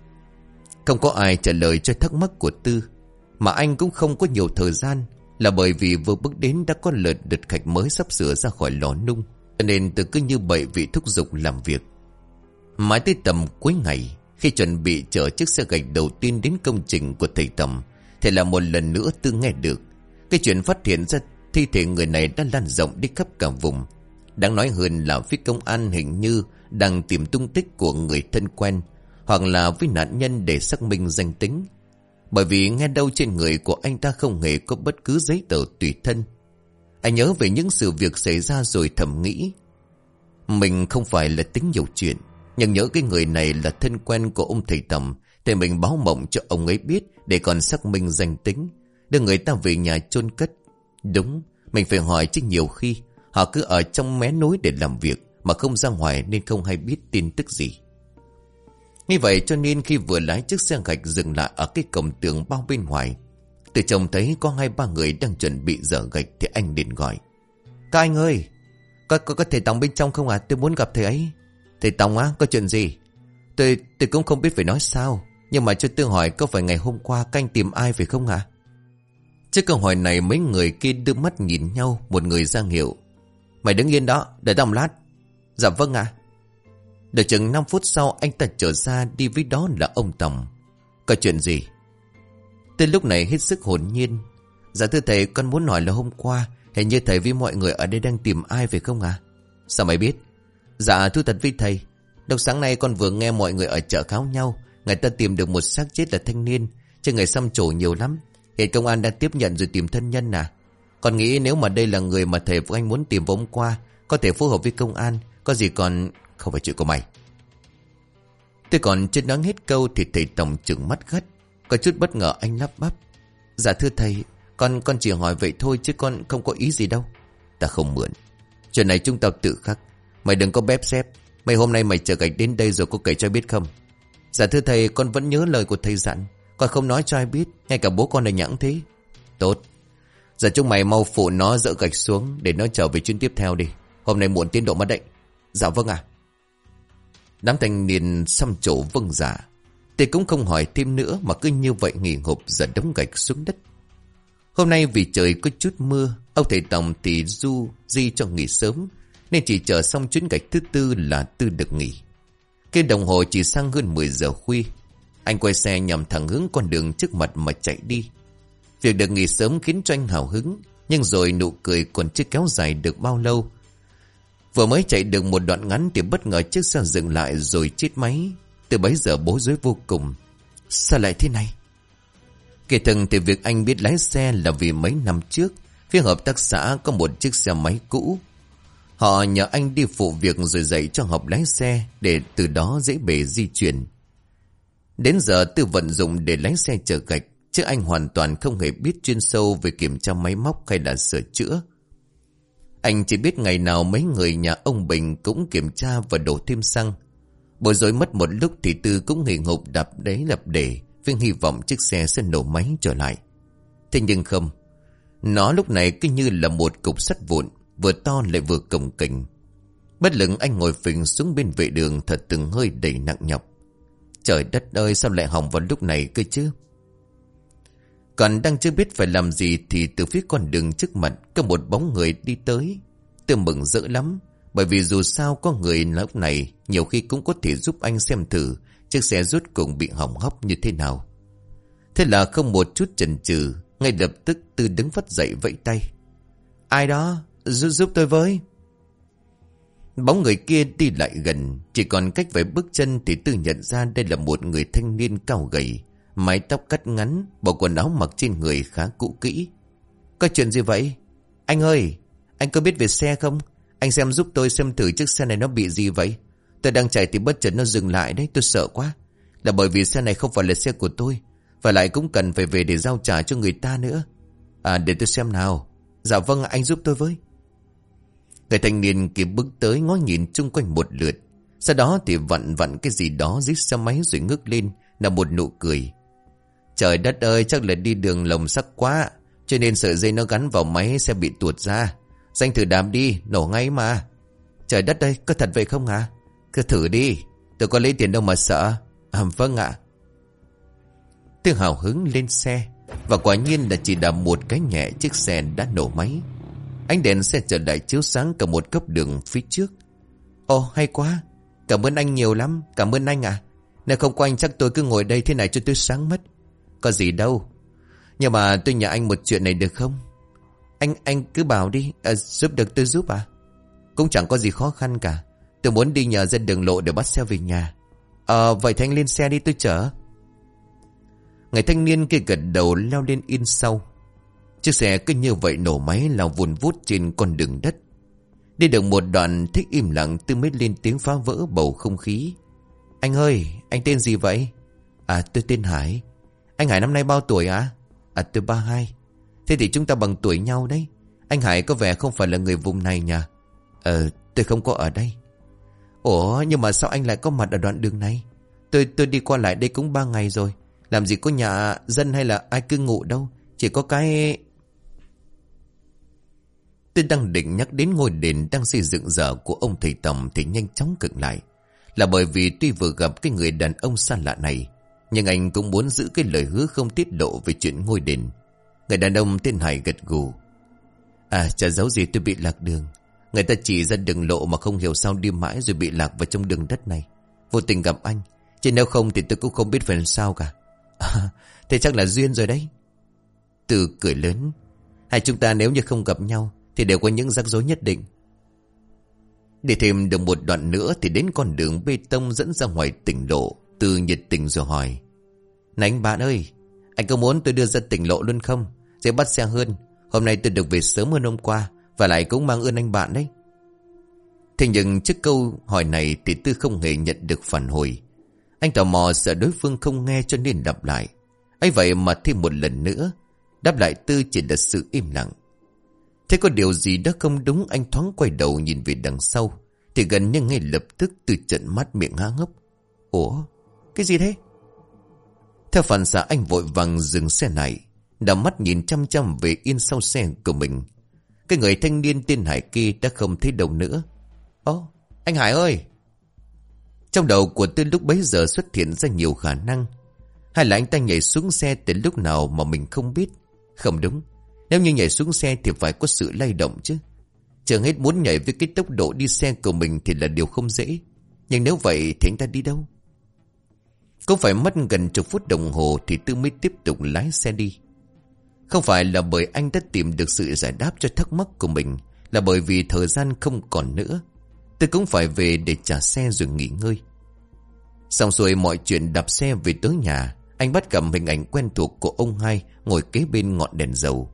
Không có ai trả lời cho thắc mắc của Tư, mà anh cũng không có nhiều thời gian, là bởi vì vừa bước đến đã có lượt đợt khách mới sắp sửa ra khỏi lò nung, nên Tư cứ như bậy vị thúc giục làm việc. Mãi tới tầm cuối ngày, khi chuẩn bị chở chiếc xe gạch đầu tiên đến công trình của thầy Tầm, thì là một lần nữa Tư nghe được cái chuyện phát hiện ra thi thể người này đã lan rộng đi khắp cả vùng. Đáng nói hơn là phía công an hình như đang tìm tung tích của người thân quen, hoặc là với nạn nhân để xác minh danh tính. Bởi vì nghe đâu trên người của anh ta không hề có bất cứ giấy tờ tùy thân. Anh nhớ về những sự việc xảy ra rồi thầm nghĩ, mình không phải là tính nhiều chuyện, nhưng nhớ cái người này là thân quen của ông thầy Tầm, thì mình báo mộng cho ông ấy biết để còn xác minh danh tính. đưa người ta về nhà chôn cất. Đúng, mình phải hỏi chứ nhiều khi họ cứ ở trong mé núi để làm việc mà không ra ngoài nên không hay biết tin tức gì. Như vậy cho nên khi vừa lái chiếc xe gạch dừng lại ở cái cổng tường bao bên ngoài, từ trông thấy có hai ba người đang chuẩn bị dỡ gạch thì anh liền gọi: Các anh ơi, có, có, có thầy Tòng bên trong không ạ? À? Tôi muốn gặp thầy ấy. Thầy Tòng á, có chuyện gì? Tôi tôi cũng không biết phải nói sao, nhưng mà cho tôi hỏi, có phải ngày hôm qua các anh tìm ai phải không ạ? À? Trước câu hỏi này mấy người kia đưa mắt nhìn nhau, một người ra hiệu: Mày đứng yên đó, đợi tao một lát. Dạ vâng ạ. À. Đợi chừng năm phút sau anh ta trở ra, đi với đó là ông Tòng. Có chuyện gì? Tới lúc này hết sức hồn nhiên: Dạ thưa thầy, con muốn hỏi là hôm qua hình như thầy với mọi người ở đây đang tìm ai phải không à? Sao mày biết? Dạ thưa thật với thầy, lúc sáng nay con vừa nghe mọi người ở chợ kháo nhau, người ta tìm được một xác chết là thanh niên, trên người xăm trổ nhiều lắm. Hiện công an đang tiếp nhận rồi tìm thân nhân à. Con nghĩ nếu mà đây là người mà thầy và anh muốn tìm vào hôm qua, có thể phối hợp với công an. Có gì còn không phải chuyện của mày. Tôi còn chưa nói hết câu thì thầy Tòng trừng mắt gắt. Có chút bất ngờ anh lắp bắp: Dạ thưa thầy, Con con chỉ hỏi vậy thôi chứ con không có ý gì đâu. Ta không mượn. Chuyện này chúng tao tự khắc. Mày đừng có bép xép. Mấy hôm nay mày chở gạch đến đây rồi có kể cho biết không? Dạ thưa thầy, con vẫn nhớ lời của thầy dặn. Con không nói cho ai biết. Ngay cả bố con này nhẵng thế. Tốt. Giờ chúng mày mau phụ nó dỡ gạch xuống để nó trở về chuyến tiếp theo đi. Hôm nay muộn tiến độ mất định. Dạ vâng ạ. À. Đám thanh niên xăm trổ vâng dạ. Thì cũng không hỏi thêm nữa mà cứ như vậy nghỉ ngộp dỡ đống gạch xuống đất. Hôm nay vì trời có chút mưa, ông thầy Tòng thì du di cho nghỉ sớm, nên chỉ chờ xong chuyến gạch thứ tư là Tư được nghỉ. Cái đồng hồ chỉ sang hơn mười giờ khuya. Anh quay xe nhằm thẳng hướng con đường trước mặt mà chạy đi. Việc được nghỉ sớm khiến cho anh hào hứng, nhưng rồi nụ cười còn chưa kéo dài được bao lâu. Vừa mới chạy được một đoạn ngắn thì bất ngờ chiếc xe dừng lại rồi chết máy. Từ bấy giờ bối rối vô cùng. Sao lại thế này? Kể từng thì việc anh biết lái xe là vì mấy năm trước phía hợp tác xã có một chiếc xe máy cũ. Họ nhờ anh đi phụ việc rồi dạy cho học lái xe để từ đó dễ bề di chuyển. Đến giờ Tư vận dụng để lái xe chở gạch, chứ anh hoàn toàn không hề biết chuyên sâu về kiểm tra máy móc hay là sửa chữa. Anh chỉ biết ngày nào mấy người nhà ông Bình cũng kiểm tra và đổ thêm xăng. Bối rối mất một lúc thì Tư cũng hì hục đạp đấy đập để, với hy vọng chiếc xe sẽ nổ máy trở lại. Thế nhưng không. Nó lúc này cứ như là một cục sắt vụn, vừa to lại vừa cồng kềnh. Bất lực anh ngồi phình xuống bên vệ đường thật từng hơi đầy nặng nhọc. Trời đất ơi, sao lại hỏng vào lúc này cơ chứ? Còn đang chưa biết phải làm gì thì từ phía con đường trước mặt có một bóng người đi tới. Tôi mừng rỡ lắm, bởi vì dù sao có người lúc này nhiều khi cũng có thể giúp anh xem thử chiếc xe rốt cuộc bị hỏng hóc như thế nào. Thế là không một chút chần chừ, ngay lập tức Tư đứng phắt dậy vẫy tay. Ai đó, giúp, giúp tôi với. Bóng người kia đi lại gần, chỉ còn cách vài bước chân thì Tư nhận ra đây là một người thanh niên cao gầy, mái tóc cắt ngắn, bộ quần áo mặc trên người khá cũ kỹ. Có chuyện gì vậy? Anh ơi, anh có biết về xe không? Anh xem giúp tôi xem thử chiếc xe này nó bị gì vậy? Tôi đang chạy thì bất chợt nó dừng lại đấy, tôi sợ quá. Là bởi vì xe này không phải là xe của tôi, và lại cũng cần phải về để giao trả cho người ta nữa. À, để tôi xem nào. Dạ vâng, anh giúp tôi với. Người thanh niên kia bước tới ngó nhìn chung quanh một lượt, sau đó thì vặn vặn cái gì đó dưới xe máy rồi ngước lên là một nụ cười. Trời đất ơi, chắc là đi đường lồng sắc quá, cho nên sợi dây nó gắn vào máy sẽ bị tuột ra. Danh thử đạp đi, nổ ngay mà. Trời đất ơi, có thật vậy không hả? Cứ thử đi, tôi có lấy tiền đâu mà sợ. À, vâng ạ. Tư hào hứng lên xe, và quả nhiên là chỉ đạp một cái nhẹ chiếc xe đã nổ máy. Ánh đèn xe trở lại chiếu sáng cả một cấp đường phía trước. Ồ, hay quá. Cảm ơn anh nhiều lắm. Cảm ơn anh ạ. Nếu không có anh chắc tôi cứ ngồi đây thế này cho tôi sáng mất. Có gì đâu. Nhưng mà tôi nhờ anh một chuyện này được không? Anh anh cứ bảo đi. À, giúp được tôi giúp à? Cũng chẳng có gì khó khăn cả. Tôi muốn đi nhờ dân đường lộ để bắt xe về nhà. Ờ, vậy thì anh lên xe đi, tôi chở. Người thanh niên kia gật đầu leo lên yên sau. Chiếc xe cứ như vậy nổ máy lao vùn vút trên con đường đất. Đi được một đoạn thích im lặng, Tư mới lên tiếng phá vỡ bầu không khí. Anh ơi, anh tên gì vậy? À, tôi tên Hải. Anh Hải năm nay bao tuổi á? À tôi ba hai. Thế thì chúng ta bằng tuổi nhau đấy. Anh Hải có vẻ không phải là người vùng này nhỉ? Ờ tôi không có ở đây. Ủa nhưng mà sao anh lại có mặt ở đoạn đường này? Tôi tôi đi qua lại đây cũng ba ngày rồi. Làm gì có nhà dân hay là ai cư ngụ đâu. Chỉ có cái... Tôi đang định nhắc đến ngôi đền đang xây dựng dở của ông thầy Tầm thì nhanh chóng cựng lại. Là bởi vì tuy vừa gặp cái người đàn ông xa lạ này, nhưng anh cũng muốn giữ cái lời hứa không tiết lộ về chuyện ngôi đền. Người đàn ông tên Hải gật gù. À chả giấu gì tôi bị lạc đường. Người ta chỉ ra đường lộ mà không hiểu sao đi mãi rồi bị lạc vào trong đường đất này. Vô tình gặp anh. Chứ nếu không thì tôi cũng không biết phải làm sao cả. À, thế chắc là duyên rồi đấy. Từ cười lớn. Hai chúng ta nếu như không gặp nhau thì đều có những rắc rối nhất định. Đi thêm được một đoạn nữa thì đến con đường bê tông dẫn ra ngoài tỉnh lộ. Từ nhiệt tình rồi hỏi. Này anh bạn ơi, anh có muốn tôi đưa ra tỉnh lộ luôn không? Dễ bắt xe hơn. Hôm nay tôi được về sớm hơn hôm qua. Và lại cũng mang ơn anh bạn đấy. Thế nhưng trước câu hỏi này thì Tư không hề nhận được phản hồi. Anh tò mò sợ đối phương không nghe cho nên đáp lại. ấy vậy mà thêm một lần nữa đáp lại Tư chỉ là sự im lặng. Thế có điều gì đó không đúng, anh thoáng quay đầu nhìn về đằng sau thì gần như ngay lập tức Tư trợn mắt miệng há hốc. Ủa cái gì thế? Theo phản xạ anh vội vàng dừng xe lại, đảo mắt nhìn chăm chăm về yên sau xe của mình. Cái người thanh niên tên Hải kia đã không thấy đâu nữa. Ồ anh Hải ơi! Trong đầu của Tư lúc bấy giờ xuất hiện ra nhiều khả năng. Hay là anh ta nhảy xuống xe từ lúc nào mà mình không biết? Không đúng, nếu như nhảy xuống xe thì phải có sự lay động chứ. Chẳng hết muốn nhảy với cái tốc độ đi xe của mình thì là điều không dễ. Nhưng nếu vậy thì anh ta đi đâu? Cũng phải mất gần chục phút đồng hồ thì Tư mới tiếp tục lái xe đi. Không phải là bởi anh đã tìm được sự giải đáp cho thắc mắc của mình, là bởi vì thời gian không còn nữa. Tư cũng phải về để trả xe rồi nghỉ ngơi. Xong xuôi mọi chuyện, đạp xe về tới nhà, anh bắt gặp hình ảnh quen thuộc của ông hai ngồi kế bên ngọn đèn dầu.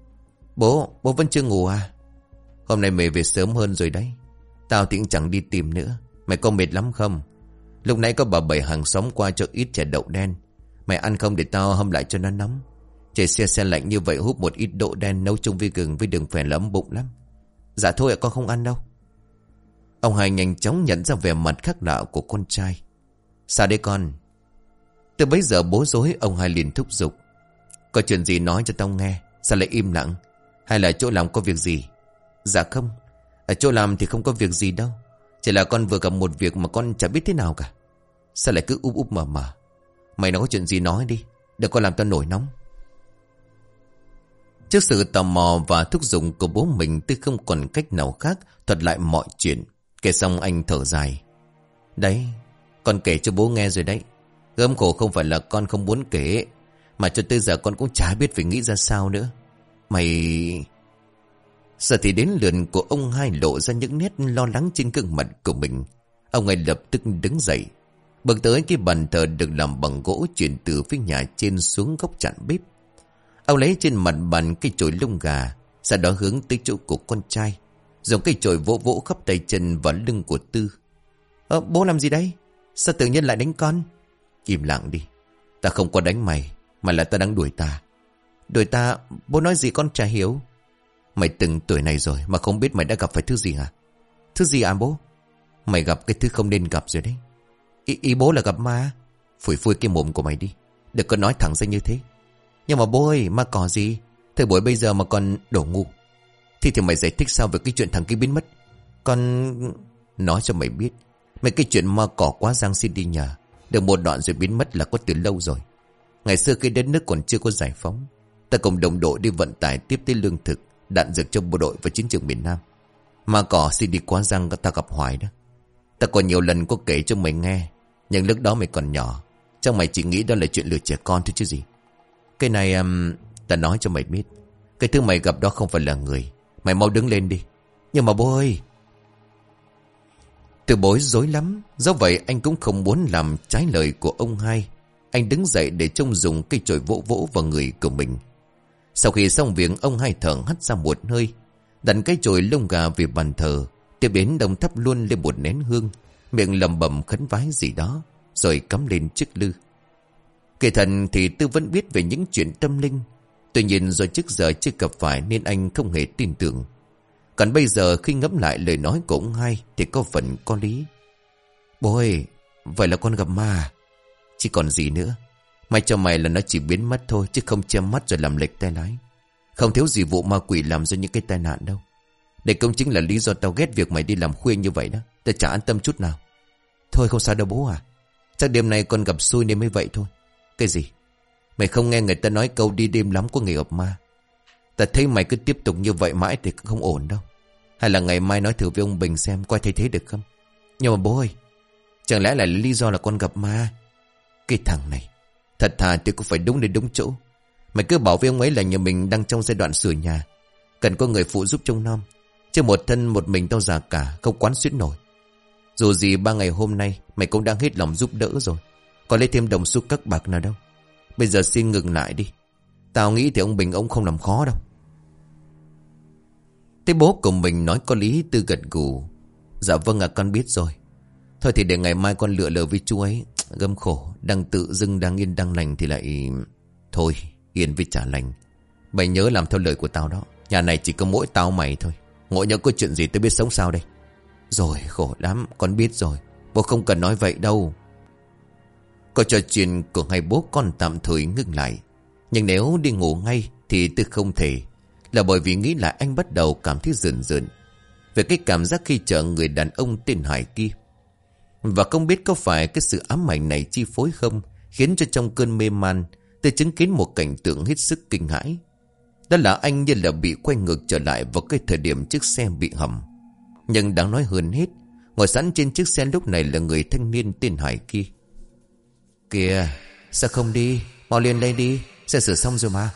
Bố, bố vẫn chưa ngủ à? Hôm nay mày về sớm hơn rồi đấy. Tao thì cũng chẳng đi tìm nữa. Mày có mệt lắm không? Lúc nãy có bà Bảy hàng xóm qua cho ít chè đậu đen. Mày ăn không để tao hâm lại cho nó nóng. Trời xe xe lạnh như vậy hút một ít đậu đen nấu chung với gừng với đường phèn là ấm bụng lắm. Dạ thôi ạ, con không ăn đâu. Ông hai nhanh chóng nhận ra vẻ mặt khác lạ của con trai. Sao đấy con? Từ bấy giờ bố rối, ông hai liền thúc giục. Có chuyện gì nói cho tao nghe. Sao lại im lặng? Hay là chỗ làm có việc gì? Dạ không, ở chỗ làm thì không có việc gì đâu. Chỉ là con vừa gặp một việc mà con chả biết thế nào cả. Sao lại cứ úp úp mờ mờ? Mày nói có chuyện gì nói đi, đừng có làm tao nổi nóng. Trước sự tò mò và thúc giục của bố mình, Tư không còn cách nào khác thuật lại mọi chuyện. Kể xong anh thở dài. Đấy, con kể cho bố nghe rồi đấy. Gớm khổ không phải là con không muốn kể, mà cho tới giờ con cũng chả biết phải nghĩ ra sao nữa. Mày... Giờ thì đến lượt của ông hai lộ ra những nét lo lắng trên gương mặt của mình. Ông ấy lập tức đứng dậy, bước tới cái bàn thờ được làm bằng gỗ chuyển từ phía nhà trên xuống góc chặn bếp. Ông lấy trên mặt bàn cây chổi lông gà, sau đó hướng tới chỗ của con trai, dùng cây chổi vỗ vỗ khắp tay chân và lưng của Tư. Ờ, bố làm gì đấy? Sao tự nhiên lại đánh con? Im lặng đi, ta không có đánh mày, mà là ta đang đuổi ta. Đuổi ta? Bố nói gì con chả hiểu. Mày từng tuổi này rồi mà không biết mày đã gặp phải thứ gì hả? Thứ gì à bố? Mày gặp cái thứ không nên gặp rồi đấy. Ý, ý bố là gặp ma? Phủi phui cái mồm của mày đi, đừng có nói thẳng ra như thế. Nhưng mà bố ơi, ma cỏ gì? Thời buổi bây giờ mà còn đổ ngu. Thì thì mày giải thích sao về cái chuyện thằng kia biến mất? Con... Nói cho mày biết, mấy cái chuyện ma cỏ quá giang xin đi nhờ. Được một đoạn rồi biến mất là có từ lâu rồi. Ngày xưa khi đất nước còn chưa có giải phóng, ta cùng đồng đội đi vận tải tiếp tế lương thực, đạn dược cho bộ đội và chiến trường miền Nam. Ma cỏ xin đi quá giang ta gặp hoài đó. Ta còn nhiều lần có kể cho mày nghe, nhưng lúc đó mày còn nhỏ, chắc mày chỉ nghĩ đó là chuyện lừa trẻ con thôi chứ gì. Cái này um, ta nói cho mày biết, cái thứ mày gặp đó không phải là người. Mày mau đứng lên đi. Nhưng mà bố ơi... Từ bối rối lắm, do vậy anh cũng không muốn làm trái lời của ông hai. Anh đứng dậy để trông dùng cây chổi vỗ vỗ vào người của mình. Sau khi xong việc, ông hai thở hắt ra một hơi, đặt cây chổi lông gà về bàn thờ, tiếp đến đồng thắp luôn lên một nén hương, miệng lẩm bẩm khấn vái gì đó, rồi cắm lên chiếc lư. Kể thần thì Tư vẫn biết về những chuyện tâm linh, Tuy nhiên do trước giờ chưa gặp phải nên anh không hề tin tưởng. Còn bây giờ khi ngẫm lại lời nói của ông hai thì có phần có lý. Bố ơi, vậy là con gặp ma. Chỉ còn gì nữa. May cho mày là nó chỉ biến mất thôi, chứ không che mắt rồi làm lệch tay lái. Không thiếu gì vụ ma quỷ làm ra những cái tai nạn đâu. Đây cũng chính là lý do tao ghét việc mày đi làm khuya như vậy đó. Tao chả an tâm chút nào. Thôi không sao đâu bố à. Chắc đêm nay con gặp xui nên mới vậy thôi. Cái gì? Mày không nghe người ta nói câu đi đêm lắm có nghề gặp ma. Ta thấy mày cứ tiếp tục như vậy mãi thì không ổn đâu. Hay là ngày mai nói thử với ông Bình xem coi thấy thế được không? Nhưng mà bố ơi, chẳng lẽ là lý do là con gặp ma? Cái thằng này, thật thà thì cũng phải đúng đến đúng chỗ. Mày cứ bảo với ông ấy là nhà mình đang trong giai đoạn sửa nhà, cần có người phụ giúp trông nom. Chứ một thân một mình tao già cả, không quán xuyến nổi. Dù gì ba ngày hôm nay mày cũng đang hết lòng giúp đỡ rồi, còn lấy thêm đồng xu các bạc nào đâu. Bây giờ xin ngừng lại đi. Tao nghĩ thì ông Bình ông không làm khó đâu. Thế bố của mình nói có lý, Tư gật gù. Dạ vâng ạ, con biết rồi. Thôi thì để ngày mai con lựa lờ với chú ấy. Gâm khổ, đang tự dưng đang yên đang lành thì lại... Thôi, yên với chả lành. Mày nhớ làm theo lời của tao đó. Nhà này chỉ có mỗi tao mày thôi. Ngộ nhỡ có chuyện gì tôi biết sống sao đây. Rồi, khổ lắm, con biết rồi. Bố không cần nói vậy đâu. Câu trò chuyện của hai bố con tạm thời ngưng lại. Nhưng nếu đi ngủ ngay thì Tư không thể. Là bởi vì nghĩ lại anh bắt đầu cảm thấy rợn rợn về cái cảm giác khi chở người đàn ông tên Hải kia. Và không biết có phải cái sự ám ảnh này chi phối không, khiến cho trong cơn mê man Tư chứng kiến một cảnh tượng hết sức kinh hãi. Đó là anh như là bị quay ngược trở lại vào cái thời điểm chiếc xe bị hầm. Nhưng đáng nói hơn hết, ngồi sẵn trên chiếc xe lúc này là người thanh niên tên Hải kia. Kìa, sao không đi? Mau lên đây đi, xe sửa xong rồi mà.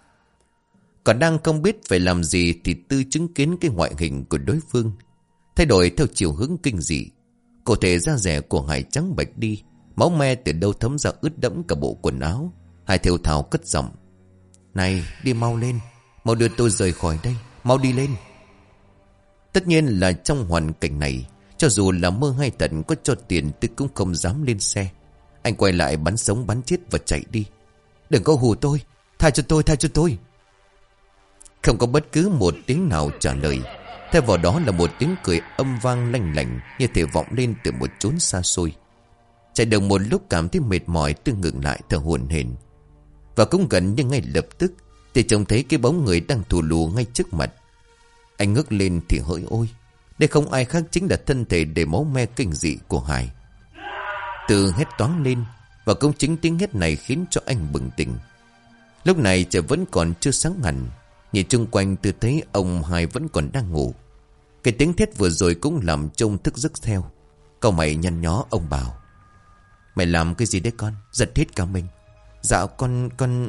Còn đang không biết phải làm gì thì Tư chứng kiến cái ngoại hình của đối phương thay đổi theo chiều hướng kinh dị. Cụ thể da rẻ của Hải trắng bệch đi, máu me từ đâu thấm ra ướt đẫm cả bộ quần áo. Hải thều thào cất giọng: Này, đi mau lên, mau đưa tôi rời khỏi đây, mau đi lên. Tất nhiên là trong hoàn cảnh này, cho dù là mơ hay tận có cho tiền Tư cũng không dám lên xe. Anh quay lại bắn sống bắn chết và chạy đi. Đừng có hù tôi, tha cho tôi, tha cho tôi. Không có bất cứ một tiếng nào trả lời. Thay vào đó là một tiếng cười âm vang lanh lảnh, như thể vọng lên từ một chốn xa xôi. Chạy được một lúc cảm thấy mệt mỏi, Tư ngừng lại thở hổn hển. Và cũng gần như ngay lập tức thì trông thấy cái bóng người đang thù lù ngay trước mặt. Anh ngước lên thì hỡi ôi, đây không ai khác chính là thân thể đầy máu me kinh dị của Hải. Tư hét toáng lên, và cũng chính tiếng hét này khiến cho anh bừng tỉnh. Lúc này trời vẫn còn chưa sáng hẳn. Nhìn chung quanh Tư thấy ông Hải vẫn còn đang ngủ. Cái tiếng thét vừa rồi cũng làm trông thức giấc theo. Cậu mày nhăn nhó ông bảo: Mày làm cái gì đấy con? Giật hết cả mình. Dạ con... con...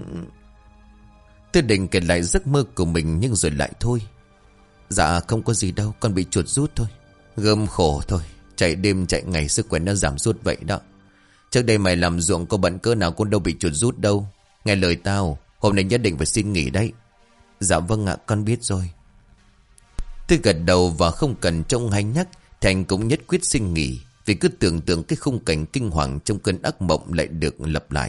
Tư định kể lại giấc mơ của mình nhưng rồi lại thôi. Dạ không có gì đâu, con bị chuột rút thôi. Gơm khổ thôi, chạy đêm chạy ngày sức khỏe nó giảm sút vậy đó. Trước đây mày làm ruộng có bận cỡ nào con đâu bị chuột rút đâu. Nghe lời tao, hôm nay nhất định phải xin nghỉ đấy. Dạ vâng ạ, con biết rồi. Tư gật đầu và không cần trông hay nhắc thì anh cũng nhất quyết xin nghỉ, vì cứ tưởng tượng cái khung cảnh kinh hoàng trong cơn ác mộng lại được lặp lại.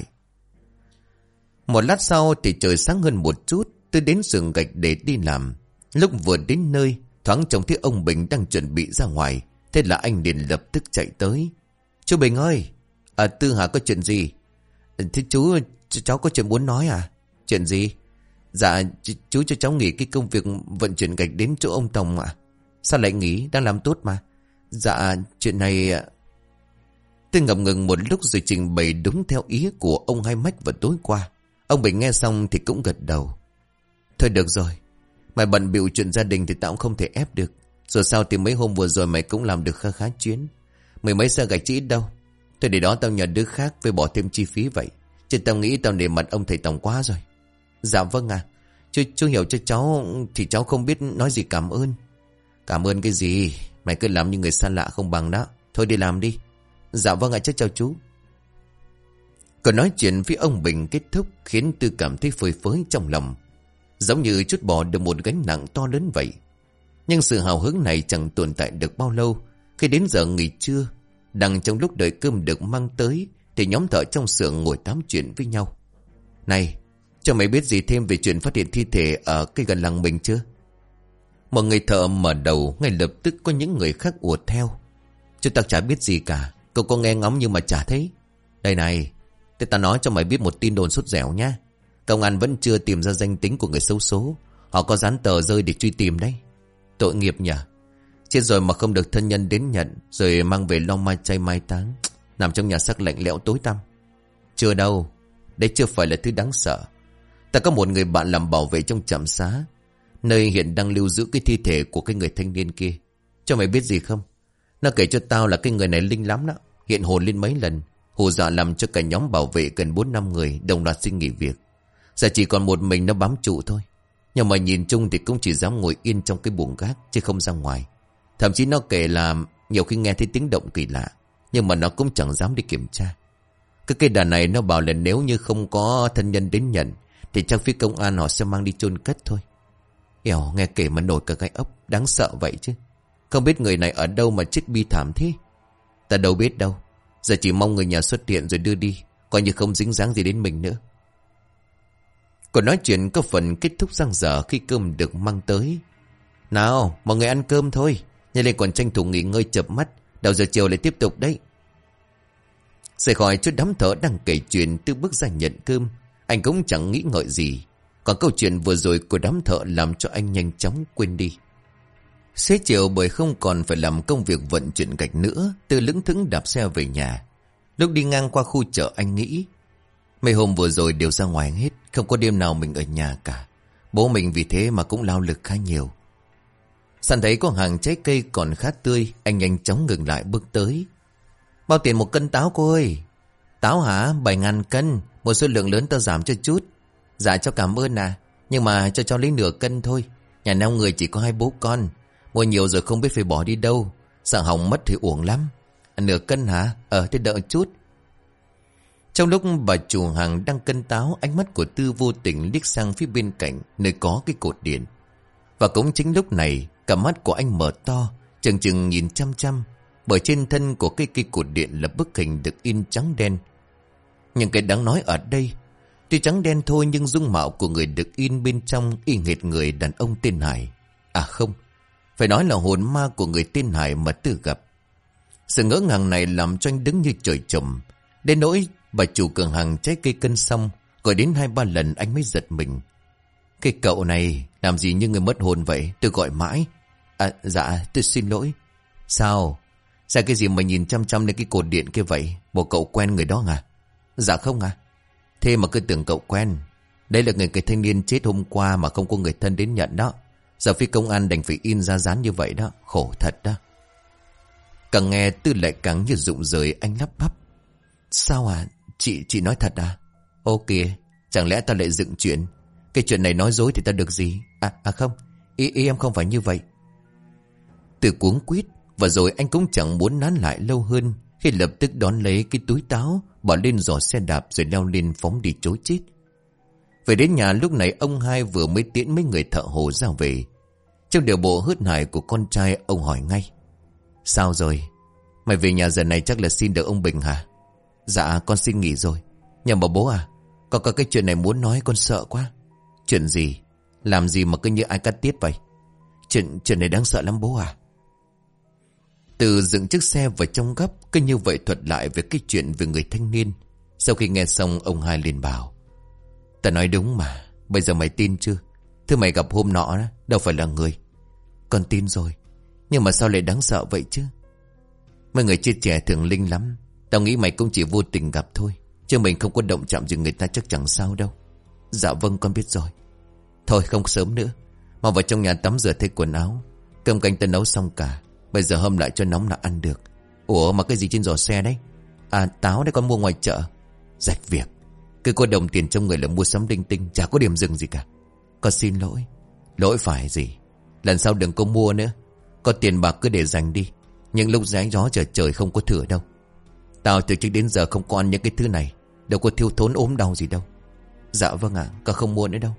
Một lát sau thì trời sáng hơn một chút. Tôi đến xưởng gạch để đi làm. Lúc vừa đến nơi, thoáng trông thấy ông Bình đang chuẩn bị ra ngoài. Thế là anh liền lập tức chạy tới. Chú Bình ơi, à, Tư hả, có chuyện gì? Thế chú, cháu có chuyện muốn nói à? Chuyện gì? Dạ, chú cho cháu nghỉ cái công việc vận chuyển gạch đến chỗ ông Tòng ạ. À? Sao lại nghỉ, đang làm tốt mà. Dạ, chuyện này... Tôi ngập ngừng một lúc rồi trình bày đúng theo ý của ông Hai Mách vào tối qua. Ông Bình nghe xong thì cũng gật đầu. Thôi được rồi, mày bận bịu chuyện gia đình thì tao cũng không thể ép được. Rồi sao thì mấy hôm vừa rồi mày cũng làm được khá khá chuyến. Mười mấy xe gạch chỉ ít đâu. Thôi để đó tao nhờ đứa khác với bỏ thêm chi phí vậy. Chứ tao nghĩ tao nể mặt ông thầy Tòng quá rồi. Dạ vâng à, chú, chú hiểu cho cháu thì cháu không biết nói gì cảm ơn. Cảm ơn cái gì, mày cứ làm như người xa lạ không bằng đó. Thôi đi làm đi. Dạ vâng ạ, chắc chào chú. Còn nói chuyện với ông Bình kết thúc khiến Tư cảm thấy phơi phới trong lòng, giống như chút bỏ được một gánh nặng to lớn vậy. Nhưng sự hào hứng này chẳng tồn tại được bao lâu. Khi đến giờ nghỉ trưa, đang trong lúc đợi cơm được mang tới, thì nhóm thợ trong xưởng ngồi tám chuyện với nhau. Này, Cho mày biết gì thêm về chuyện phát hiện thi thể ở cái gần làng mình chưa? Một người thợ mở đầu, ngay lập tức có những người khác ùa theo. Chúng ta chả biết gì cả. Cậu có nghe ngóng nhưng mà chả thấy. Đây này, thế ta nói cho mày biết một tin đồn sốt dẻo nhá. Công an vẫn chưa tìm ra danh tính của người xấu số. Họ có dán tờ rơi để truy tìm đấy. Tội nghiệp nhỉ. Chết rồi mà không được thân nhân đến nhận, rồi mang về lo mai chay mai táng, nằm trong nhà xác lạnh lẽo tối tăm. Chưa đâu. Đấy chưa phải là thứ đáng sợ. Ta có một người bạn làm bảo vệ trong trạm xá, nơi hiện đang lưu giữ cái thi thể của cái người thanh niên kia. Cho mày biết gì không? Nó kể cho tao là cái người này linh lắm đó. Hiện hồn lên mấy lần, hù dọa làm cho cả nhóm bảo vệ gần bốn năm người đồng loạt xin nghỉ việc. Giờ chỉ còn một mình nó bám trụ thôi. Nhưng mà nhìn chung thì cũng chỉ dám ngồi yên trong cái buồng gác, chứ không ra ngoài. Thậm chí nó kể là nhiều khi nghe thấy tiếng động kỳ lạ, nhưng mà nó cũng chẳng dám đi kiểm tra. Cái cây đàn này nó bảo là nếu như không có thân nhân đến nhận, thì chắc phía công an họ sẽ mang đi chôn cất thôi. Ẻo, nghe kể mà nổi cả gai ốc. Đáng sợ vậy chứ. Không biết người này ở đâu mà chết bi thảm thế. Ta đâu biết đâu. Giờ chỉ mong người nhà xuất hiện rồi đưa đi, coi như không dính dáng gì đến mình nữa. Cuộc nói chuyện có phần kết thúc dang dở khi cơm được mang tới. Nào, mọi người ăn cơm thôi. Nhanh lên còn tranh thủ nghỉ ngơi chợp mắt. Đầu giờ chiều lại tiếp tục đấy. Rời khỏi chút đám thợ đang kể chuyện, Tư bước ra nhận cơm. Anh cũng chẳng nghĩ ngợi gì. Còn câu chuyện vừa rồi của đám thợ làm cho anh nhanh chóng quên đi. Xế chiều bởi không còn phải làm công việc vận chuyển gạch nữa, Tư lững thững đạp xe về nhà. Lúc đi ngang qua khu chợ anh nghĩ, mấy hôm vừa rồi đều ra ngoài hết, không có đêm nào mình ở nhà cả. Bố mình vì thế mà cũng lao lực khá nhiều. Sẵn thấy có hàng trái cây còn khá tươi, anh nhanh chóng ngừng lại bước tới. Bao tiền một cân táo cô ơi? Táo hả? Bảy ngàn cân. Một số lượng lớn tao giảm cho chút. Dạ cho cảm ơn à. Nhưng mà cho cho lấy nửa cân thôi. Nhà neo người chỉ có hai bố con. Mua nhiều rồi không biết phải bỏ đi đâu. Sợ hỏng mất thì uổng lắm. À, nửa cân hả? Ờ thế đợi chút. Trong lúc bà chủ hàng đang cân táo, ánh mắt của Tư vô tình liếc sang phía bên cạnh, nơi có cái cột điện. Và cũng chính lúc này, cả mắt của anh mở to, chừng chừng nhìn chăm chăm. Bởi trên thân của cái cây cột điện là bức hình được in trắng đen. Nhưng cái đáng nói ở đây, tuy trắng đen thôi nhưng dung mạo của người được in bên trong y hệt người đàn ông tên Hải. À không, phải nói là hồn ma của người tên Hải mà Tư gặp. Sự ngỡ ngàng này làm cho anh đứng như trời trồng. Đến nỗi bà chủ cửa hàng trái cây cân xong, gọi đến hai ba lần anh mới giật mình. Cái cậu này làm gì như người mất hồn vậy? Tôi gọi mãi. À dạ tôi xin lỗi. Sao? Sao cái gì mà nhìn chăm chăm lên cái cột điện kia vậy? Bộ cậu quen người đó à? Dạ không à. Thế mà cứ tưởng cậu quen. Đây là người cái thanh niên chết hôm qua mà không có người thân đến nhận đó. Giờ phía công an đành phải in ra dán như vậy đó. Khổ thật đó. Càng nghe Tư lại càng như rụng rời, anh lắp bắp. Sao à? Chị chị nói thật à? Ô kìa, chẳng lẽ ta lại dựng chuyện? Cái chuyện này nói dối thì ta được gì? À, à không, ý, ý em không phải như vậy. Từ cuống quýt, và rồi anh cũng chẳng muốn nán lại lâu hơn khi lập tức đón lấy cái túi táo, bỏ lên giỏ xe đạp rồi leo lên phóng đi chối chết. Về đến nhà lúc này ông hai vừa mới tiễn mấy người thợ hồ ra về. Trong điều bộ hớt hải của con trai, ông hỏi ngay. Sao rồi? Mày về nhà giờ này chắc là xin được ông Bình hả? Dạ con xin nghỉ rồi. Nhưng mà bố à, con có cái chuyện này muốn nói, con sợ quá. Chuyện gì? Làm gì mà cứ như ai cắt tiết vậy? Chuyện, chuyện này đáng sợ lắm bố à. Từ dựng chiếc xe vào trong gấp, cứ như vậy thuật lại về cái chuyện về người thanh niên. Sau khi nghe xong, ông hai liền bảo. Ta nói đúng mà, bây giờ mày tin chưa? Thứ mày gặp hôm nọ đó, đâu phải là người. Con tin rồi, nhưng mà sao lại đáng sợ vậy chứ? Mấy người chết trẻ thường linh lắm. Tao nghĩ mày cũng chỉ vô tình gặp thôi, chứ mình không có động chạm gì người ta chắc chẳng sao đâu. Dạ vâng con biết rồi. Thôi không sớm nữa, mau vào trong nhà tắm rửa thay quần áo. Cơm canh ta nấu xong cả, bây giờ hâm lại cho nóng là ăn được. Ủa mà cái gì trên giỏ xe đấy? À táo đấy con mua ngoài chợ. Rạch việc, cứ có đồng tiền trong người là mua sắm linh tinh, chả có điểm dừng gì cả. Con xin lỗi. Lỗi phải gì? Lần sau đừng có mua nữa. Có tiền bạc cứ để dành đi. Nhưng lúc gió gió trời trời không có thừa đâu. Tao từ trước đến giờ không có ăn những cái thứ này, đâu có thiếu thốn ốm đau gì đâu. Dạ vâng ạ, à, con không mua nữa đâu.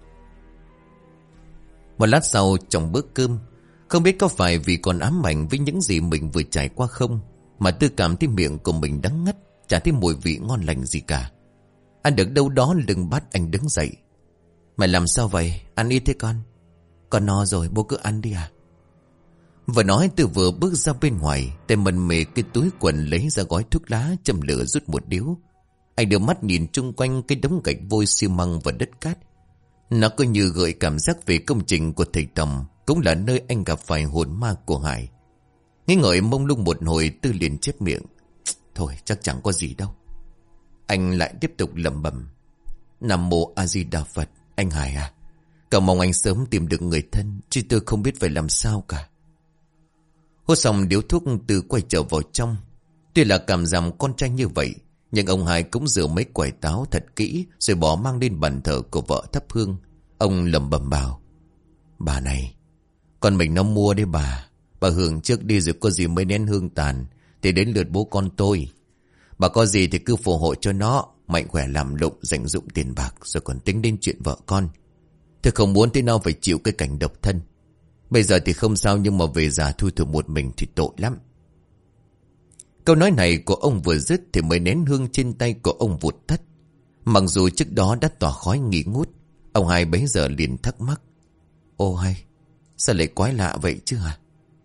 Một lát sau trong bữa cơm, không biết có phải vì còn ám ảnh với những gì mình vừa trải qua không, mà Tư cảm thấy miệng của mình đắng ngắt, chả thấy mùi vị ngon lành gì cả. Ăn được đâu đó lưng bắt anh đứng dậy. Mày làm sao vậy? Ăn ít thế con? Con no rồi, bố cứ ăn đi à? Vừa nói Tư vừa bước ra bên ngoài, tay mần mề cái túi quần lấy ra gói thuốc lá, châm lửa rút một điếu. Anh đưa mắt nhìn chung quanh cái đống gạch vôi xi măng và đất cát. Nó cứ như gợi cảm giác về công trình của thầy Tầm, cũng là nơi anh gặp phải hồn ma của Hải. Nghĩ ngợi mông lung một hồi, Tư liền chép miệng. Thôi chắc chẳng có gì đâu. Anh lại tiếp tục lẩm bẩm. Nam mô A Di Đà Phật. Anh Hải à, cầu mong anh sớm tìm được người thân, chứ tôi không biết phải làm sao cả. Hút xong điếu thuốc, Tư quay trở vào trong. Tuy là cảm giảm con trai như vậy, nhưng ông Hải cũng rửa mấy quải táo thật kỹ, rồi bỏ mang lên bàn thờ của vợ thắp hương. Ông lẩm bẩm bảo. Bà này, con mình nó mua đấy bà. Bà hưởng trước đi, rồi có gì mới nén hương tàn thì đến lượt bố con tôi. Bà có gì thì cứ phù hộ cho nó mạnh khỏe làm lụng, dành dụm tiền bạc, rồi còn tính đến chuyện vợ con. Tôi không muốn thế nào phải chịu cái cảnh độc thân. Bây giờ thì không sao, nhưng mà về già thui thủi một mình thì tội lắm. Câu nói này của ông vừa dứt thì mấy nén hương trên tay của ông vụt tắt. Mặc dù trước đó đã tỏa khói nghi ngút, ông Hai bấy giờ liền thắc mắc. Ô hay, sao lại quái lạ vậy chứ hả?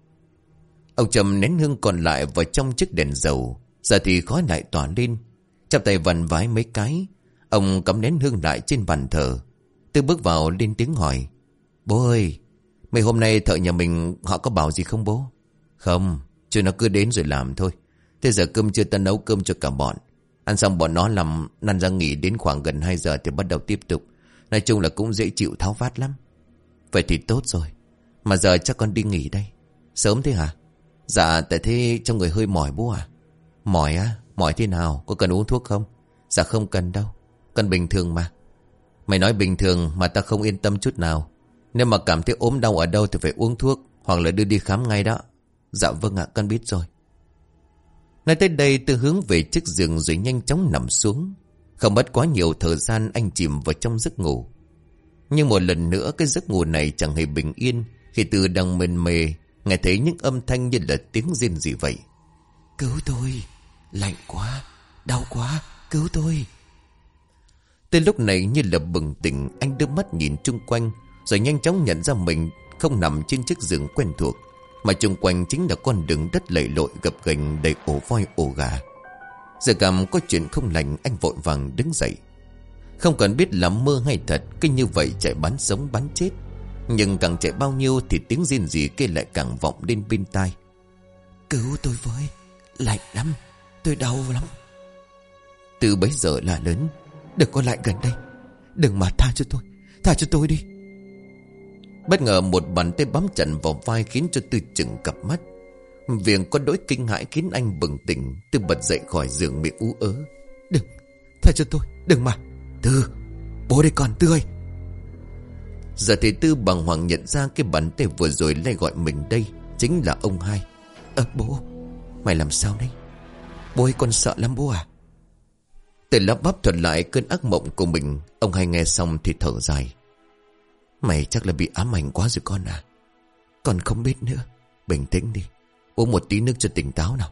Ông châm nén hương còn lại vào trong chiếc đèn dầu. Giờ thì khói lại tỏa lên. Chắp tay vần vái mấy cái, ông cắm nén hương lại trên bàn thờ. Tư bước vào lên tiếng hỏi. Bố ơi, mấy hôm nay thợ nhà mình họ có bảo gì không bố? Không, chứ nó cứ đến rồi làm thôi. Thế giờ cơm chưa ta nấu cơm cho cả bọn. Ăn xong bọn nó làm năn ra nghỉ, đến khoảng gần hai giờ thì bắt đầu tiếp tục. Nói chung là cũng dễ chịu tháo vát lắm. Vậy thì tốt rồi. Mà giờ chắc con đi nghỉ đây. Sớm thế hả? Dạ tại thế trong người hơi mỏi bố à? Mỏi á? Mỏi thế nào? Có cần uống thuốc không? Dạ không cần đâu. Cần bình thường mà. Mày nói bình thường mà ta không yên tâm chút nào. Nếu mà cảm thấy ốm đau ở đâu thì phải uống thuốc, hoặc là đưa đi khám ngay đó. Dạ vâng ạ, con biết rồi. Nói tới đây Tư hướng về chiếc giường rồi nhanh chóng nằm xuống. Không mất quá nhiều thời gian anh chìm vào trong giấc ngủ. Nhưng một lần nữa cái giấc ngủ này chẳng hề bình yên, khi Tư đang mên mề nghe thấy những âm thanh như là tiếng rên gì vậy. Cứu tôi, lạnh quá, đau quá, cứu tôi. Tới lúc này như là bừng tỉnh, anh đưa mắt nhìn chung quanh, rồi nhanh chóng nhận ra mình không nằm trên chiếc giường quen thuộc, mà chung quanh chính là con đường đất lầy lội gập ghềnh đầy ổ voi ổ gà. Giờ cảm có chuyện không lành, anh vội vàng đứng dậy. Không cần biết là mơ hay thật, cứ như vậy chạy bắn sống bắn chết. Nhưng càng chạy bao nhiêu thì tiếng rên rỉ kia lại càng vọng lên bên tai. Cứu tôi với, lạnh lắm, tôi đau lắm. Từ bấy giờ là lớn. Đừng có lại gần đây, đừng mà tha cho tôi, tha cho tôi đi. Bất ngờ một bàn tay bám chặt vào vai khiến cho Tư chừng cặp mắt. Việc có đỗi kinh hãi khiến anh bừng tỉnh. Tư bật dậy khỏi giường miệng ú ớ. Đừng, tha cho tôi, đừng mà. Tư, bố đây con, Tư ơi. Giờ thì Tư bàng hoàng nhận ra cái bàn tay vừa rồi lay gọi mình đây chính là ông Hai. Ờ bố, mày làm sao đấy? Bố ơi, con sợ lắm bố à. Từ lắp bắp thuật lại cơn ác mộng của mình. Ông Hai nghe xong thì thở dài. Mày chắc là bị ám ảnh quá rồi con à. Con không biết nữa. Bình tĩnh đi, uống một tí nước cho tỉnh táo nào.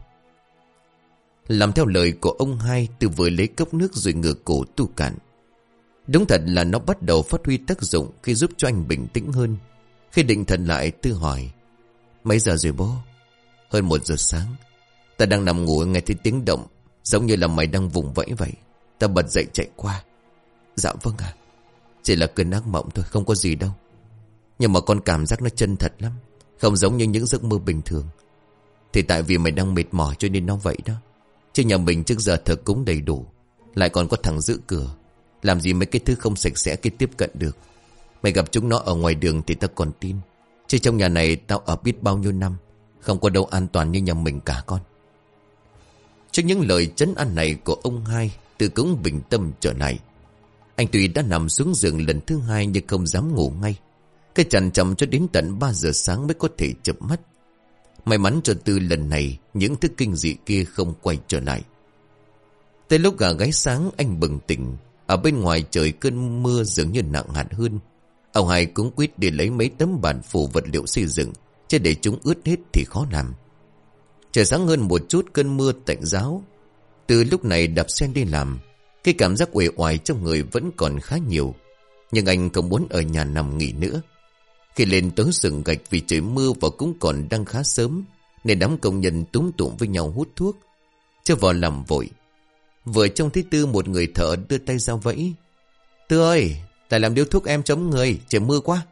Làm theo lời của ông Hai, Tư vừa lấy cốc nước rồi ngửa cổ tu cạn. Đúng thật là nó bắt đầu phát huy tác dụng khi giúp cho anh bình tĩnh hơn. Khi định thần lại, Tư hỏi. Mấy giờ rồi bố? Hơn một giờ sáng. Ta đang nằm ngủ nghe thấy tiếng động, giống như là mày đang vùng vẫy vậy. Ta bật dậy chạy qua. Dạ vâng à. Chỉ là cơn ác mộng thôi, không có gì đâu. Nhưng mà con cảm giác nó chân thật lắm, không giống như những giấc mơ bình thường. Thì tại vì mày đang mệt mỏi cho nên nó vậy đó. Chứ nhà mình trước giờ thờ cúng đầy đủ, lại còn có thằng giữ cửa, làm gì mấy cái thứ không sạch sẽ kia tiếp cận được. Mày gặp chúng nó ở ngoài đường thì ta còn tin, chứ trong nhà này tao ở biết bao nhiêu năm, không có đâu an toàn như nhà mình cả con. Trước những lời trấn an này của ông Hai, Tư cũng bình tâm trở lại. Anh tuy đã nằm xuống giường lần thứ hai nhưng không dám ngủ ngay. Cái chằn chậm cho đến tận ba giờ sáng mới có thể chợp mắt. May mắn cho Tư lần này những thứ kinh dị kia không quay trở lại. Tới lúc gà gáy sáng anh bừng tỉnh. Ở bên ngoài trời cơn mưa dường như nặng hạt hơn. Ông Hai cũng quyết để lấy mấy tấm bản phủ vật liệu xây dựng, chứ để chúng ướt hết thì khó làm. Trời sáng hơn một chút, cơn mưa tạnh ráo. Từ lúc này đạp xe đi làm, Cái cảm giác uể oải trong người vẫn còn khá nhiều. Nhưng anh không muốn ở nhà nằm nghỉ nữa. Khi lên tới sườn gạch vì trời mưa và cũng còn đang khá sớm, nên đám công nhân túm tụm với nhau hút thuốc. Chưa vào làm vội. Vừa trông thấy Tư, một người thợ đưa tay ra vẫy. Tư ơi, lại làm điếu thuốc em chống người, trời mưa quá.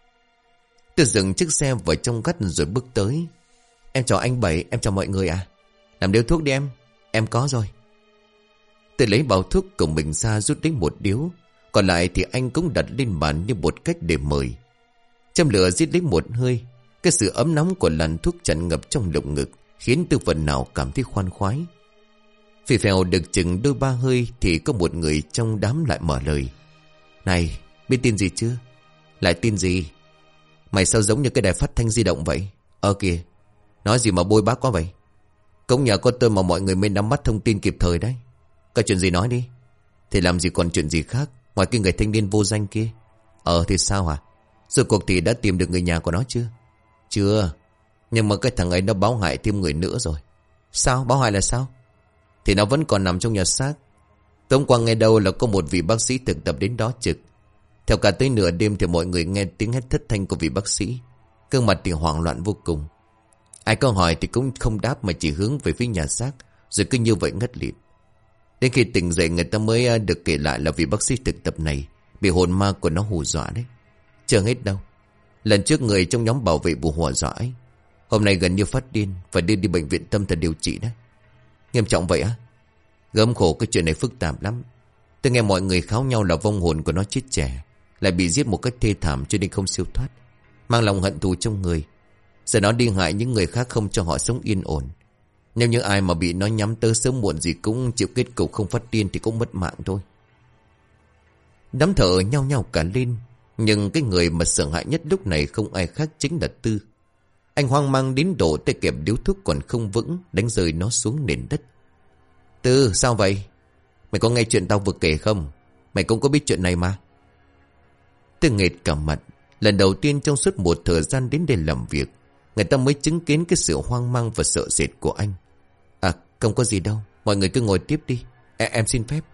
Tư dừng chiếc xe vào trong gắt rồi bước tới. Em chào anh Bảy, em chào mọi người à. Làm điếu thuốc đi em, em có rồi. Tư lấy bao thuốc của mình ra rút đến một điếu. Còn lại thì anh cũng đặt lên bàn như một cách để mời. Châm lửa giết lấy một hơi. Cái sự ấm nóng của làn thuốc tràn ngập trong lồng ngực khiến Tư phần nào cảm thấy khoan khoái. Phì phèo được chừng đôi ba hơi thì có một người trong đám lại mở lời. Này, biết tin gì chưa? Lại tin gì? Mày sao giống như cái đài phát thanh di động vậy? Ờ kìa, nói gì mà bôi bác quá vậy? Cũng nhờ có tôi mà mọi người mới nắm bắt thông tin kịp thời đấy. Có chuyện gì nói đi. Thì làm gì còn chuyện gì khác ngoài cái người thanh niên vô danh kia. Ờ thì sao hả? Rồi cuộc thì đã tìm được người nhà của nó chưa? Chưa. Nhưng mà cái thằng ấy nó báo hại thêm người nữa rồi. Sao? Báo hại là sao? Thì nó vẫn còn nằm trong nhà xác. Tối qua nghe đâu là có một vị bác sĩ thực tập đến đó trực. Theo cả tới nửa đêm thì mọi người nghe tiếng hét thất thanh của vị bác sĩ. Gương mặt thì hoảng loạn vô cùng. Ai có hỏi thì cũng không đáp mà chỉ hướng về phía nhà xác. Rồi cứ như vậy ngất lịm. Đến khi tỉnh dậy người ta mới được kể lại là vị bác sĩ thực tập này bị hồn ma của nó hù dọa đấy. Chưa hết đâu. Lần trước người trong nhóm bảo vệ vụ hỏa dọa ấy, hôm nay gần như phát điên, phải đưa đi bệnh viện tâm thần điều trị đấy. Nghiêm trọng vậy á? Gớm khổ, cái chuyện này phức tạp lắm. Tôi nghe mọi người kháo nhau là vong hồn của nó chết trẻ, lại bị giết một cách thê thảm cho nên không siêu thoát, mang lòng hận thù trong người. Giờ nó đi hại những người khác không cho họ sống yên ổn. Nếu như ai mà bị nó nhắm tới sớm muộn gì cũng chịu kết cục không phát điên thì cũng mất mạng thôi. Đám thợ nhao nhao cả lên. Nhưng cái người mà sợ hãi nhất lúc này không ai khác chính là Tư. Anh hoang mang đến độ tay kẹp điếu thuốc còn không vững, đánh rơi nó xuống nền đất. Tư, sao vậy? Mày có nghe chuyện tao vừa kể không? Mày cũng có biết chuyện này mà. Tư nghệt cả mặt. Lần đầu tiên trong suốt một thời gian đến đây làm việc, người ta mới chứng kiến cái sự hoang mang và sợ sệt của anh. À, không có gì đâu. Mọi người cứ ngồi tiếp đi. À, em xin phép.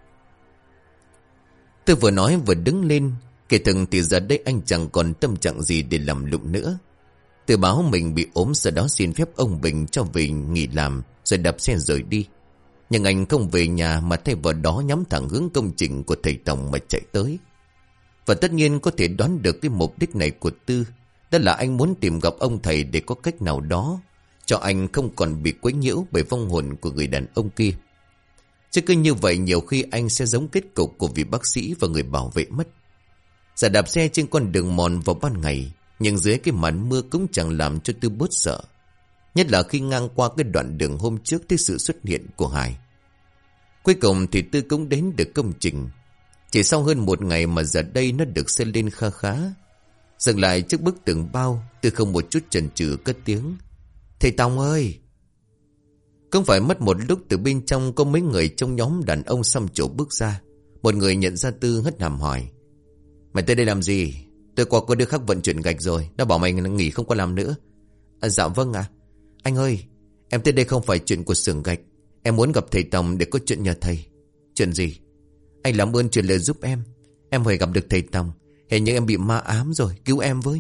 Tư vừa nói vừa đứng lên. Kể từng thì giờ đây anh chẳng còn tâm trạng gì để làm lụng nữa. Tư báo mình bị ốm, sau đó xin phép ông Bình cho về nghỉ làm, rồi đạp xe rời đi. Nhưng anh không về nhà mà thay vào đó nhắm thẳng hướng công trình của thầy Tổng mà chạy tới. Và tất nhiên có thể đoán được cái mục đích này của Tư. Đó là anh muốn tìm gặp ông thầy để có cách nào đó cho anh không còn bị quấy nhiễu bởi vong hồn của người đàn ông kia. Chứ cứ như vậy nhiều khi anh sẽ giống kết cục của vị bác sĩ và người bảo vệ mất. Giả đạp xe trên con đường mòn vào ban ngày, nhưng dưới cái màn mưa cũng chẳng làm cho Tư bớt sợ. Nhất là khi ngang qua cái đoạn đường hôm trước thấy sự xuất hiện của Hải. Cuối cùng thì Tư cũng đến được công trình. Chỉ sau hơn một ngày mà giờ đây nó được xây lên kha khá. Dừng lại trước bức tường bao, Tư không một chút chần chừ cất tiếng. Thầy Tòng ơi! Không phải mất một lúc từ bên trong có mấy người trong nhóm đàn ông xăm trổ bước ra. Một người nhận ra Tư hất hàm hỏi. Mày tới đây làm gì? Tôi qua có đứa khác vận chuyển gạch rồi. Nó bảo mày nghỉ không có làm nữa. À, dạ vâng ạ. Anh ơi, em tới đây không phải chuyện của xưởng gạch. Em muốn gặp thầy Tòng để có chuyện nhờ thầy. Chuyện gì? Anh làm ơn truyền lời giúp em. Em phải gặp được thầy Tòng. Hình như em bị ma ám rồi, cứu em với.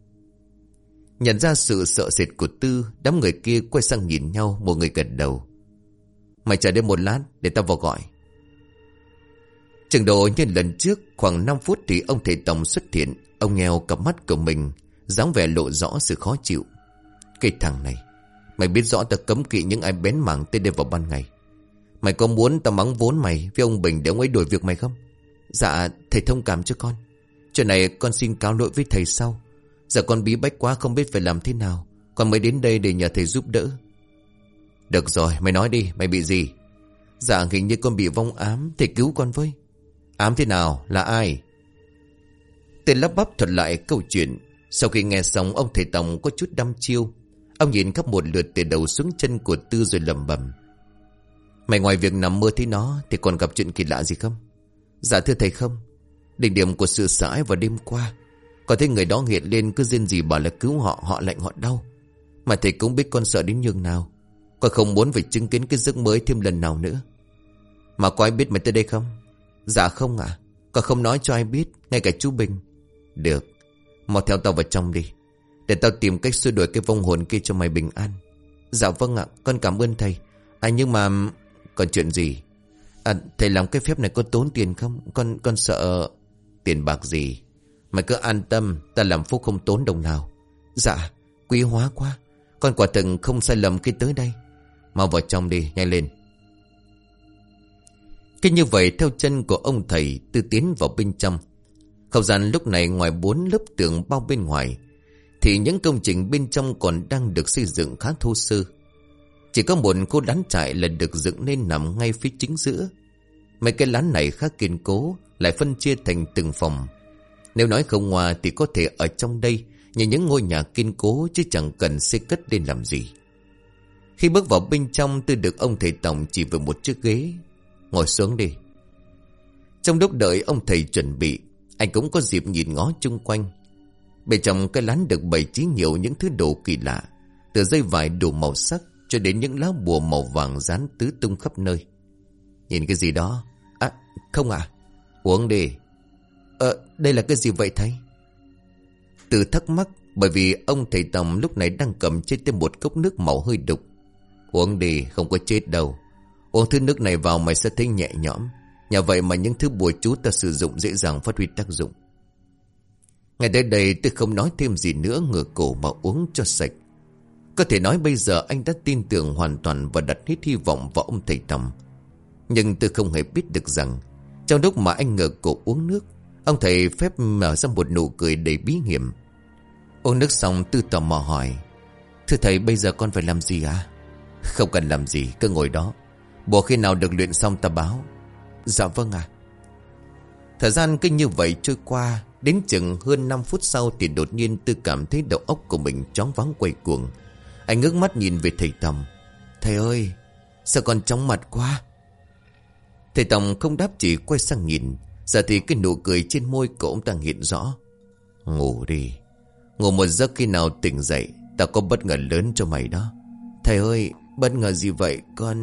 Nhận ra sự sợ sệt của Tư, đám người kia quay sang nhìn nhau, một người gật đầu. Mày chờ đây một lát để tao vào gọi. Chừng độ như lần trước, khoảng năm phút thì ông thầy Tòng xuất hiện. Ông nheo cặp mắt của mình, dáng vẻ lộ rõ sự khó chịu. Cái thằng này, mày biết rõ tao cấm kỵ những ai bén mảng tới đây vào ban ngày. Mày có muốn tao mắng vốn mày với ông Bình để ông ấy đuổi việc mày không? Dạ, thầy thông cảm cho con. Chuyện này con xin cáo lỗi với thầy sau. Giờ con bí bách quá không biết phải làm thế nào, con mới đến đây để nhờ thầy giúp đỡ. Được rồi, mày nói đi, mày bị gì? Dạ, hình như con bị vong ám, thầy cứu con với. Ám thế nào? Là ai? Tên lắp bắp thuật lại câu chuyện. Sau khi nghe xong, ông thầy Tòng có chút đăm chiêu. Ông nhìn khắp một lượt từ đầu xuống chân của Tư rồi lẩm bẩm. Mày ngoài việc nằm mơ thấy nó thì còn gặp chuyện kỳ lạ gì không? Dạ thưa thầy không. Đỉnh điểm của sự sợ hãi vào đêm qua, có thấy người đó hiện lên cứ rên gì bảo là cứu họ, họ lạnh họ đau. Mà thầy cũng biết con sợ đến nhường nào. Con không muốn phải chứng kiến cái giấc mới thêm lần nào nữa. Mà có ai biết mày tới đây không? Dạ không ạ. Con không nói cho ai biết, ngay cả chú Bình. Được, mau theo tao vào trong đi, để tao tìm cách xua đuổi cái vong hồn kia cho mày bình an. Dạ vâng ạ, con cảm ơn thầy. À nhưng mà... Còn chuyện gì? À thầy làm cái phép này có tốn tiền không? Con con sợ... Tiền bạc gì? Mày cứ an tâm, ta làm phúc không tốn đồng nào. Dạ, quý hóa quá. Con quả thực không sai lầm khi tới đây. Mau vào trong đi, nhanh lên. Cứ như vậy theo chân của ông thầy Tư tiến vào bên trong. Không gian lúc này ngoài bốn lớp tường bao bên ngoài thì những công trình bên trong còn đang được xây dựng khá thô sơ. Chỉ có một khu lán trại là được dựng nên nằm ngay phía chính giữa. Mấy cái lán này khá kiên cố, lại phân chia thành từng phòng. Nếu nói không ngoa thì có thể ở trong đây như những ngôi nhà kiên cố, chứ chẳng cần xây cất lên làm gì. Khi bước vào bên trong, Tư được ông thầy Tổng chỉ vào một chiếc ghế. Ngồi xuống đi. Trong lúc đợi ông thầy chuẩn bị, anh cũng có dịp nhìn ngó chung quanh. Bên trong cái lán được bày trí nhiều những thứ đồ kỳ lạ, từ dây vải đủ màu sắc cho đến những lá bùa màu vàng dán tứ tung khắp nơi. Nhìn cái gì đó? À không à. Uống đi. Ờ đây là cái gì vậy thầy? Từ thắc mắc, bởi vì ông thầy Tổng lúc này đang cầm trên tay một cốc nước màu hơi đục. Uống đi, không có chết đâu. Uống thứ nước này vào mày sẽ thấy nhẹ nhõm. Nhờ vậy mà những thứ bùa chú ta sử dụng dễ dàng phát huy tác dụng. Ngay tới đây tôi không nói thêm gì nữa, ngửa cổ mà uống cho sạch. Có thể nói bây giờ anh đã tin tưởng hoàn toàn và đặt hết hy vọng vào ông thầy Tổng. Nhưng tôi không hề biết được rằng trong lúc mà anh ngửa cổ uống nước, ông thầy phép mở ra một nụ cười đầy bí hiểm. Uống nước xong Tư tò mò hỏi: Thưa thầy, bây giờ con phải làm gì à? Không cần làm gì, cứ ngồi đó. Bùa khi nào được luyện xong ta báo. Dạ vâng ạ. Thời gian cứ như vậy trôi qua. Đến chừng hơn năm phút sau thì đột nhiên Tư cảm thấy đầu óc của mình chóng váng quay cuồng. Anh ngước mắt nhìn về thầy Tổng. Thầy ơi, sao con chóng mặt quá? Thầy Tổng không đáp, chỉ quay sang nhìn. Giờ thì cái nụ cười trên môi của ông ta hiện rõ. Ngủ đi. Ngủ một giấc, khi nào tỉnh dậy ta có bất ngờ lớn cho mày đó. Thầy ơi, bất ngờ gì vậy con?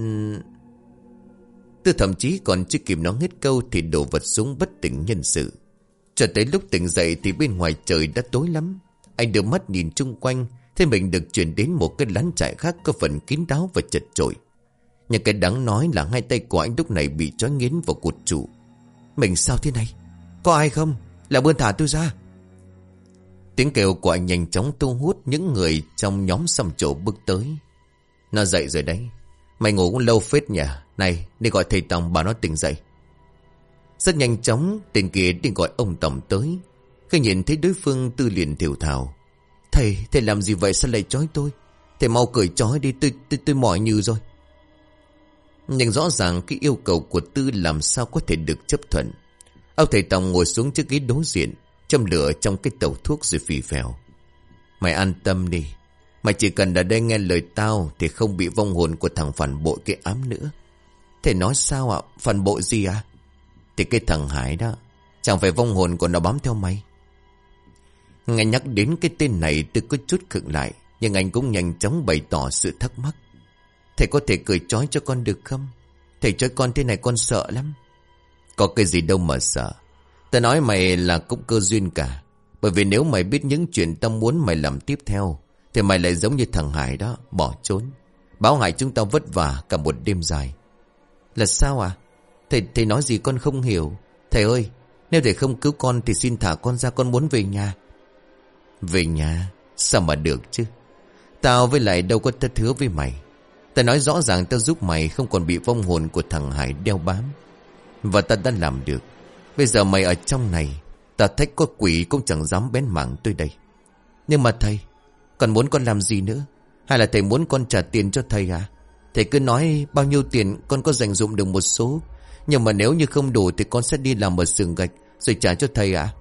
Tư thậm chí còn chưa kịp nói hết câu thì đổ vật xuống bất tỉnh nhân sự. Cho tới lúc tỉnh dậy thì bên ngoài trời đã tối lắm. Anh đưa mắt nhìn chung quanh, thấy mình được chuyển đến một cái lán trại khác có phần kín đáo và chật chội. Nhưng cái đáng nói là hai tay của anh lúc này bị trói nghiến vào cột trụ. Mình sao thế này? Có ai không? Là bươn thả tôi ra. Tiếng kêu của anh nhanh chóng thu hút những người trong nhóm xăm trổ bước tới. Nó dậy rồi đấy. Mày ngủ cũng lâu phết nhỉ. Này, đi gọi thầy Tổng bảo nó tỉnh dậy. Rất nhanh chóng tên kia đi gọi ông Tổng tới. Khi nhìn thấy đối phương, Tư liền thều thào: Thầy, thầy làm gì vậy, sao lại trói tôi? Thầy mau cởi trói đi, tôi, tôi, tôi mỏi như rồi. Nhưng rõ ràng cái yêu cầu của Tư làm sao có thể được chấp thuận. Ông thầy Tổng ngồi xuống chiếc ghế đối diện, châm lửa trong cái tẩu thuốc rồi phì phèo: Mày an tâm đi. Mày chỉ cần ở đây nghe lời tao thì không bị vong hồn của thằng phản bội cái ám nữa. Thầy nói sao ạ? Phản bội gì à? Thì cái thằng Hải đó, chẳng phải vong hồn của nó bám theo mày? Nghe nhắc đến cái tên này tôi có chút khựng lại, nhưng anh cũng nhanh chóng bày tỏ sự thắc mắc. Thầy có thể cởi trói cho con được không? Thầy trói con thế này con sợ lắm. Có cái gì đâu mà sợ. Ta nói mày là cũng cơ duyên cả. Bởi vì nếu mày biết những chuyện tao muốn mày làm tiếp theo thì mày lại giống như thằng Hải đó, bỏ trốn, báo hại chúng tao vất vả cả một đêm dài. Là sao à? Thầy, thầy nói gì con không hiểu. Thầy ơi, nếu thầy không cứu con thì xin thả con ra, con muốn về nhà. Về nhà? Sao mà được chứ? Tao với lại đâu có thất hứa với mày. Tao nói rõ ràng tao giúp mày không còn bị vong hồn của thằng Hải đeo bám. Và tao đã làm được. Bây giờ mày ở trong này, tao thách có quỷ cũng chẳng dám bén mảng tôi đây. Nhưng mà thầy, còn muốn con làm gì nữa? Hay là thầy muốn con trả tiền cho thầy à? Thầy cứ nói bao nhiêu tiền con có dành dụm được một số. Nhưng mà nếu như không đủ thì con sẽ đi làm ở xưởng gạch rồi trả cho thầy à?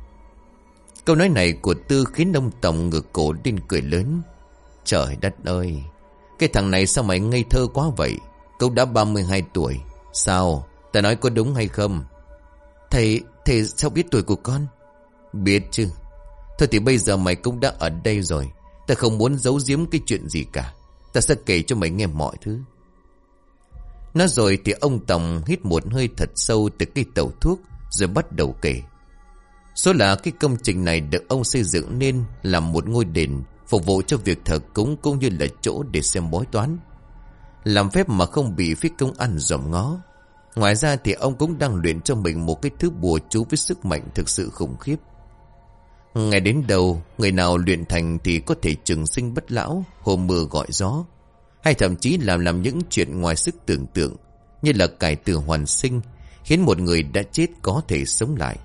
Câu nói này của Tư khiến ông Tổng ngửa cổ lên cười lớn. Trời đất ơi, cái thằng này sao mày ngây thơ quá vậy? Cậu đã ba mươi hai tuổi. Sao? Ta nói có đúng hay không? Thầy, thầy sao biết tuổi của con? Biết chứ. Thôi thì bây giờ mày cũng đã ở đây rồi. Ta không muốn giấu giếm cái chuyện gì cả. Ta sẽ kể cho mày nghe mọi thứ. Nói rồi thì ông Tòng hít một hơi thật sâu từ cây tẩu thuốc, rồi bắt đầu kể. Số là cái công trình này được ông xây dựng nên làm một ngôi đền phục vụ cho việc thờ cúng, cũng như là chỗ để xem bói toán, làm phép mà không bị phía công ăn dòm ngó. Ngoài ra thì ông cũng đang luyện cho mình một cái thứ bùa chú với sức mạnh thực sự khủng khiếp. Ngày đến đầu, người nào luyện thành thì có thể trường sinh bất lão, hôm mưa gọi gió, hay thậm chí làm làm những chuyện ngoài sức tưởng tượng, như là cải tử hoàn sinh, khiến một người đã chết có thể sống lại.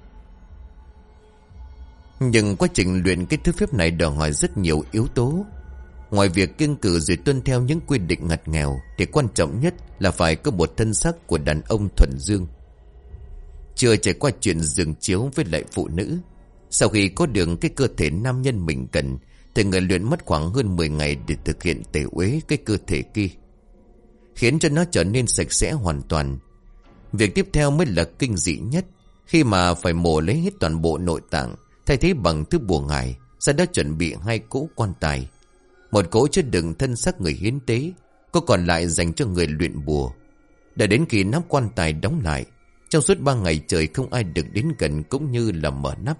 Nhưng quá trình luyện cái thứ phép này đòi hỏi rất nhiều yếu tố. Ngoài việc kiêng cử rồi tuân theo những quy định ngặt nghèo, thì quan trọng nhất là phải có một thân xác của đàn ông thuần dương, chưa trải qua chuyện giường chiếu với lại phụ nữ. Sau khi có được cái cơ thể nam nhân mình cần, thì người luyện mất khoảng hơn mười ngày để thực hiện tẩy uế cái cơ thể kia, khiến cho nó trở nên sạch sẽ hoàn toàn. Việc tiếp theo mới là kinh dị nhất, khi mà phải mổ lấy hết toàn bộ nội tạng, thay thế bằng thứ bùa ngải. Sau đó chuẩn bị hai cỗ quan tài, một cỗ chứa đựng thân xác người hiến tế, có còn lại dành cho người luyện bùa. Để đến khi nắp quan tài đóng lại, trong suốt ba ngày trời không ai được đến gần cũng như là mở nắp.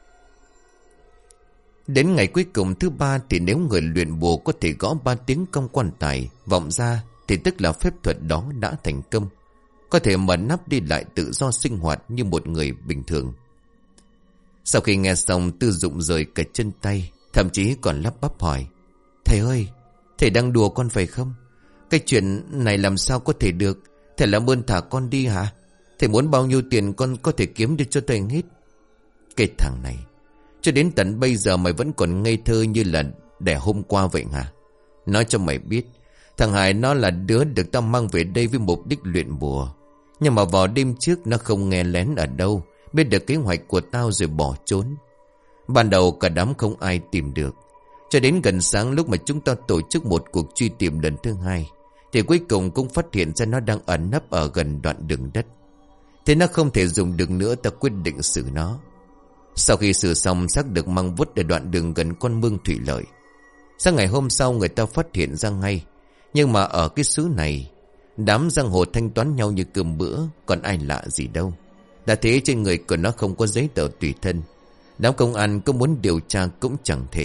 Đến ngày cuối cùng thứ ba thì nếu người luyện bùa có thể gõ ba tiếng trong quan tài vọng ra, thì tức là phép thuật đó đã thành công, có thể mở nắp đi lại tự do sinh hoạt như một người bình thường. Sau khi nghe xong, Tư Dụng rời cả chân tay, thậm chí còn lắp bắp hỏi: "Thầy ơi, thầy đang đùa con phải không? Cái chuyện này làm sao có thể được? Thầy làm ơn thả con đi hả? Thầy muốn bao nhiêu tiền con có thể kiếm được cho thầy hết." "Cái thằng này, cho đến tận bây giờ mày vẫn còn ngây thơ như là đẻ hôm qua vậy hả? Nói cho mày biết, thằng Hải nó là đứa được tao mang về đây với mục đích luyện bùa. Nhưng mà vào đêm trước nó không nghe lén ở đâu, biết được kế hoạch của tao rồi bỏ trốn. Ban đầu cả đám không ai tìm được, cho đến gần sáng lúc mà chúng ta tổ chức một cuộc truy tìm lần thứ hai, thì cuối cùng cũng phát hiện ra nó đang ẩn nấp ở gần đoạn đường đất. Thế nó không thể dùng được nữa, ta quyết định xử nó. Sau khi xử xong, xác được mang vút ở đoạn đường gần con mương thủy lợi. Sang ngày hôm sau người ta phát hiện ra ngay. Nhưng mà ở cái xứ này, đám giang hồ thanh toán nhau như cơm bữa, còn ai lạ gì đâu. Đã thế trên người của nó không có giấy tờ tùy thân, đám công an có muốn điều tra cũng chẳng thể.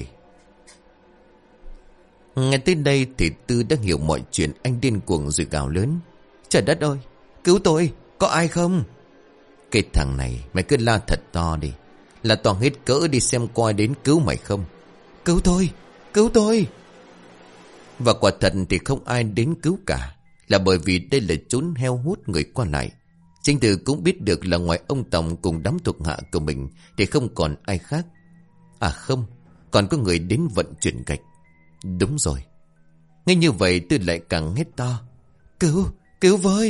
Nghe tới đây thì Tư đã hiểu mọi chuyện. Anh điên cuồng rồi gào lớn: "Trời đất ơi, cứu tôi, có ai không?" "Cái thằng này, mày cứ la thật to đi, là toàn hết cỡ đi xem coi đến cứu mày không." "Cứu tôi, cứu tôi." Và quả thật thì không ai đến cứu cả, là bởi vì đây là chốn heo hút người qua lại. Chính Từ cũng biết được là ngoài ông Tòng cùng đám thuộc hạ của mình thì không còn ai khác. À không, còn có người đến vận chuyển gạch. Đúng rồi. Ngay như vậy Tư lại càng hét to: "Cứu, cứu với!"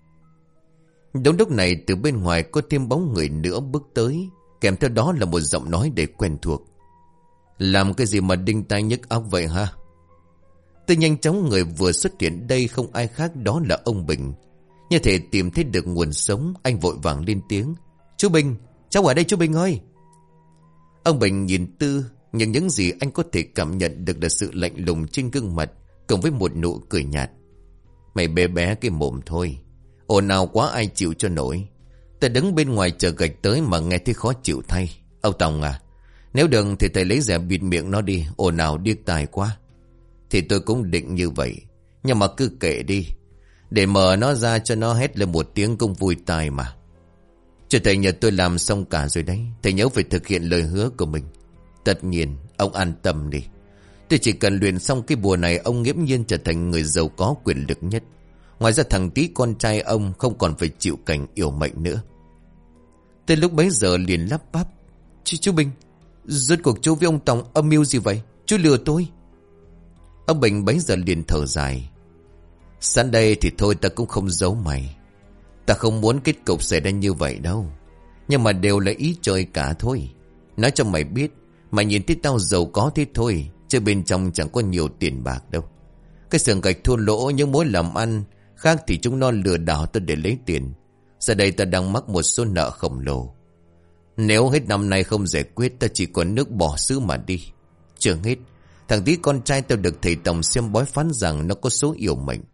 Đúng lúc này từ bên ngoài có thêm bóng người nữa bước tới, kèm theo đó là một giọng nói để quen thuộc: "Làm cái gì mà đinh tai nhức óc vậy hả?" Tư nhanh chóng, người vừa xuất hiện đây không ai khác đó là ông Bình. Như thể tìm thấy được nguồn sống, anh vội vàng lên tiếng: "Chú Bình, cháu ở đây chú Bình ơi!" Ông Bình nhìn Tư, nhưng những gì anh có thể cảm nhận được là sự lạnh lùng trên gương mặt, cùng với một nụ cười nhạt. "Mày bé bé cái mồm thôi, ồn ào quá ai chịu cho nổi. Ta đứng bên ngoài chờ gạch tới mà nghe thấy khó chịu thay. Ông Tòng à, nếu được thì thầy lấy rẻ bịt miệng nó đi, ồn ào điếc tai quá." Thì tôi cũng định như vậy, nhưng mà cứ kệ đi, để mở nó ra cho nó hét lên một tiếng cũng vui tai mà. "Cho thầy nhờ tôi làm xong cả rồi đấy, thầy nhớ phải thực hiện lời hứa của mình." "Tất nhiên, ông an tâm đi. Tôi chỉ cần luyện xong cái bùa này, ông nghiễm nhiên trở thành người giàu có quyền lực nhất. Ngoài ra thằng Tí con trai ông không còn phải chịu cảnh yểu mệnh nữa." Tới lúc bấy giờ liền lắp bắp: Chú, chú Bình, rốt cuộc chú với ông Tòng âm mưu gì vậy? Chú lừa tôi." Ông Bình bấy giờ liền thở dài: "Sẵn đây thì thôi, ta cũng không giấu mày. Ta không muốn kết cục xảy ra như vậy đâu, nhưng mà đều là ý trời cả thôi. Nói cho mày biết, mày nhìn thấy tao giàu có thế thôi, chứ bên trong chẳng có nhiều tiền bạc đâu. Cái xưởng gạch thua lỗ, những mối làm ăn khác thì chúng nó lừa đảo ta để lấy tiền. Giờ đây ta đang mắc một số nợ khổng lồ. Nếu hết năm nay không giải quyết, ta chỉ còn nước bỏ xứ mà đi. Chưa hết, thằng Tí con trai tao được thầy Tòng xem bói phán rằng nó có số yểu mệnh.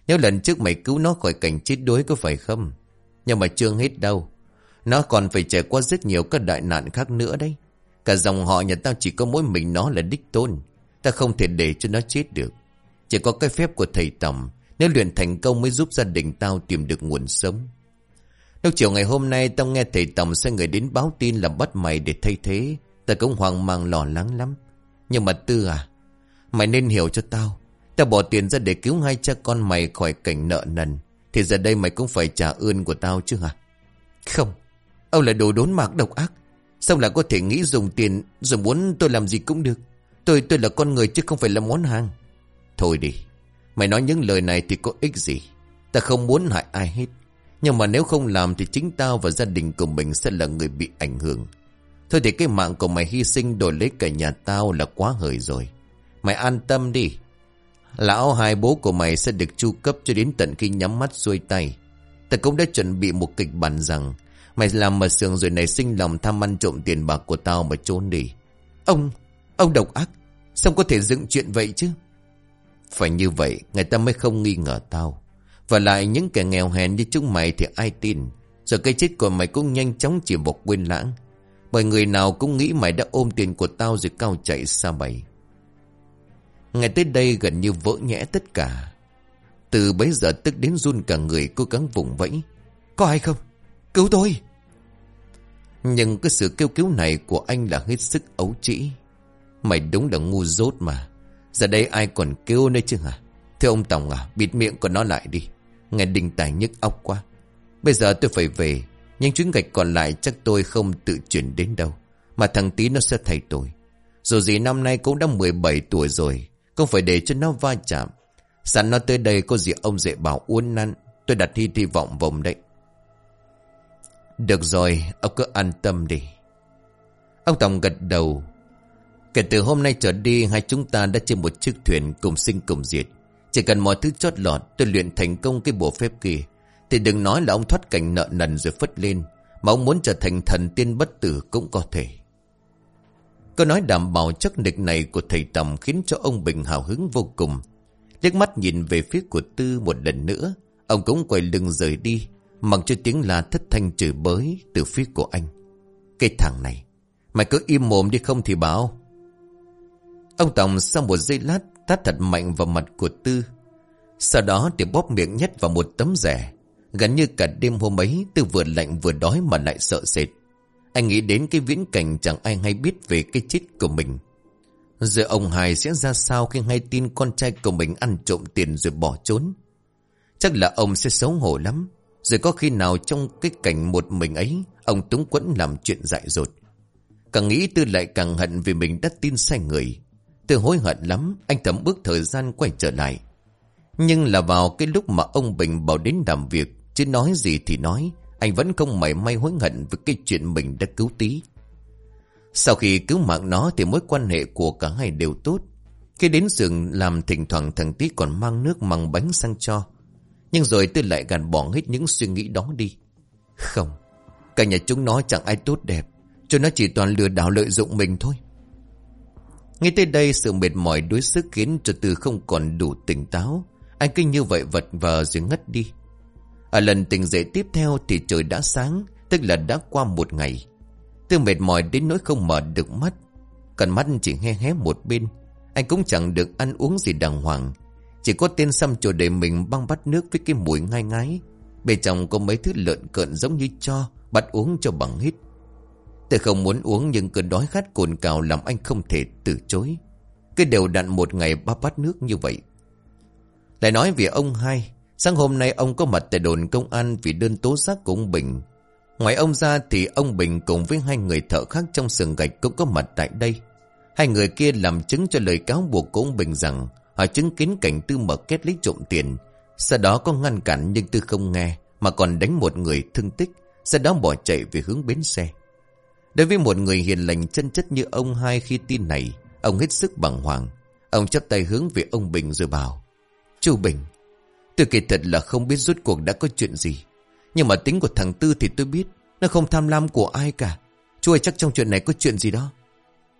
Nếu lần trước mày cứu nó khỏi cảnh chết đuối có phải không? Nhưng mà chưa hết đâu. Nó còn phải trải qua rất nhiều các đại nạn khác nữa đấy. Cả dòng họ nhà tao chỉ có mỗi mình nó là đích tôn. Ta không thể để cho nó chết được. Chỉ có cái phép của thầy Tầm, nếu luyện thành công mới giúp gia đình tao tìm được nguồn sống. Lúc chiều ngày hôm nay tao nghe thầy Tầm sai người đến báo tin là bắt mày để thay thế. Ta cũng hoang mang lo lắng lắm. Nhưng mà Tư à, mày nên hiểu cho tao. Tao bỏ tiền ra để cứu hai cha con mày khỏi cảnh nợ nần, thì giờ đây mày cũng phải trả ơn của tao chứ hả? Không, ông là đồ đốn mạc độc ác. Sao lại có thể nghĩ dùng tiền rồi muốn tôi làm gì cũng được? Tôi tôi là con người chứ không phải là món hàng. Thôi đi, mày nói những lời này thì có ích gì? Ta không muốn hại ai hết. Nhưng mà nếu không làm thì chính tao và gia đình của mình sẽ là người bị ảnh hưởng. Thôi thì cái mạng của mày hy sinh đổi lấy cả nhà tao là quá hời rồi. Mày an tâm đi. Lão hai bố của mày sẽ được chu cấp cho đến tận khi nhắm mắt xuôi tay. Ta cũng đã chuẩn bị một kịch bản rằng mày làm mà sườn rồi này sinh lòng tham ăn trộm tiền bạc của tao mà trốn đi. Ông, ông độc ác. Sao có thể dựng chuyện vậy chứ? Phải như vậy người ta mới không nghi ngờ tao. Và lại những kẻ nghèo hèn như chúng mày thì ai tin. Rồi cái chết của mày cũng nhanh chóng chỉ một quên lãng. Bởi người nào cũng nghĩ mày đã ôm tiền của tao rồi cao chạy xa bầy. Ngày tới đây gần như vỡ nhẽ tất cả. Từ bấy giờ tức đến run cả người, cố gắng vùng vẫy. Có ai không? Cứu tôi! Nhưng cái sự kêu cứu này của anh là hết sức ấu trĩ. Mày đúng là ngu dốt mà. Giờ đây ai còn kêu nữa chứ hả? Thưa ông Tổng à, bịt miệng của nó lại đi. Nghe đình tài nhức óc quá. Bây giờ tôi phải về. Nhưng chuyến gạch còn lại chắc tôi không tự chuyển đến đâu. Mà thằng Tí nó sẽ thay tôi. Dù gì năm nay cũng đã mười bảy tuổi rồi. Không phải để cho nó va chạm. Sẵn nó tới đây có gì ông dễ bảo uốn năn. Tôi đặt hy hy vọng vòng đấy. Được rồi, ông cứ an tâm đi. Ông Tổng gật đầu. Kể từ hôm nay trở đi, hai chúng ta đã trên một chiếc thuyền cùng sinh cùng diệt. Chỉ cần mọi thứ chót lọt, tôi luyện thành công cái bộ phép kia, thì đừng nói là ông thoát cảnh nợ nần rồi phất lên, mà ông muốn trở thành thần tiên bất tử cũng có thể. Câu nói đảm bảo chắc nịch này của thầy Tầm khiến cho ông Bình hào hứng vô cùng. Liếc mắt nhìn về phía của Tư một lần nữa, ông cũng quay lưng rời đi, mặc cho tiếng la thất thanh chửi bới từ phía của anh. Cái thằng này, mày cứ im mồm đi không thì bảo. Ông Tòng sau một giây lát tát thật mạnh vào mặt của Tư. Sau đó thì bóp miệng nhét vào một tấm rẻ. Gần như cả đêm hôm ấy Tư vừa lạnh vừa đói mà lại sợ sệt. Anh nghĩ đến cái viễn cảnh chẳng ai hay biết về cái chết của mình. Giờ ông Hải sẽ ra sao khi hay tin con trai của mình ăn trộm tiền rồi bỏ trốn. Chắc là ông sẽ xấu hổ lắm. Rồi có khi nào trong cái cảnh một mình ấy ông túng quẫn làm chuyện dại dột. Càng nghĩ Tư lại càng hận vì mình đã tin sai người. Tư hối hận lắm. Anh thầm bước thời gian quay trở lại. Nhưng là vào cái lúc mà ông Bình bảo đến làm việc, chứ nói gì thì nói, anh vẫn không mảy may hối hận với cái chuyện mình đã cứu Tí. Sau khi cứu mạng nó thì mối quan hệ của cả hai đều tốt. Khi đến giường làm thỉnh thoảng thằng Tí còn mang nước mang bánh sang cho. Nhưng rồi Tư lại gạt bỏ hết những suy nghĩ đó đi. Không, cả nhà chúng nó chẳng ai tốt đẹp, cho nó chỉ toàn lừa đảo lợi dụng mình thôi. Ngay tới đây sự mệt mỏi đuối sức khiến cho Tư không còn đủ tỉnh táo. Anh cứ như vậy vật vờ rồi ngất đi. Ở lần tỉnh dậy tiếp theo thì trời đã sáng, tức là đã qua một ngày. Tư mệt mỏi đến nỗi không mở được mắt. Còn mắt chỉ hé hé một bên. Anh cũng chẳng được ăn uống gì đàng hoàng. Chỉ có tên xăm trổ để mình băng bát nước với cái mùi ngai ngái. Bên trong có mấy thứ lợn cợn giống như cho, bắt uống cho bằng hít. Tôi không muốn uống nhưng cơn đói khát cồn cào làm anh không thể từ chối. Cứ đều đặn một ngày ba bát nước như vậy. Lại nói về ông hai, sáng hôm nay ông có mặt tại đồn công an vì đơn tố giác của ông Bình. Ngoài ông ra thì ông Bình cùng với hai người thợ khác trong xưởng gạch cũng có mặt tại đây. Hai người kia làm chứng cho lời cáo buộc của ông Bình rằng họ chứng kiến cảnh Tư mở két lấy trộm tiền. Sau đó có ngăn cản nhưng Tư không nghe mà còn đánh một người thương tích, sau đó bỏ chạy về hướng bến xe. Đối với một người hiền lành chân chất như ông hai, khi tin này, ông hết sức bàng hoàng. Ông chắp tay hướng về ông Bình rồi bảo: Chú Bình, tôi kể thật là không biết rốt cuộc đã có chuyện gì. Nhưng mà tính của thằng Tư thì tôi biết. Nó không tham lam của ai cả. Chú ơi, chắc trong chuyện này có chuyện gì đó.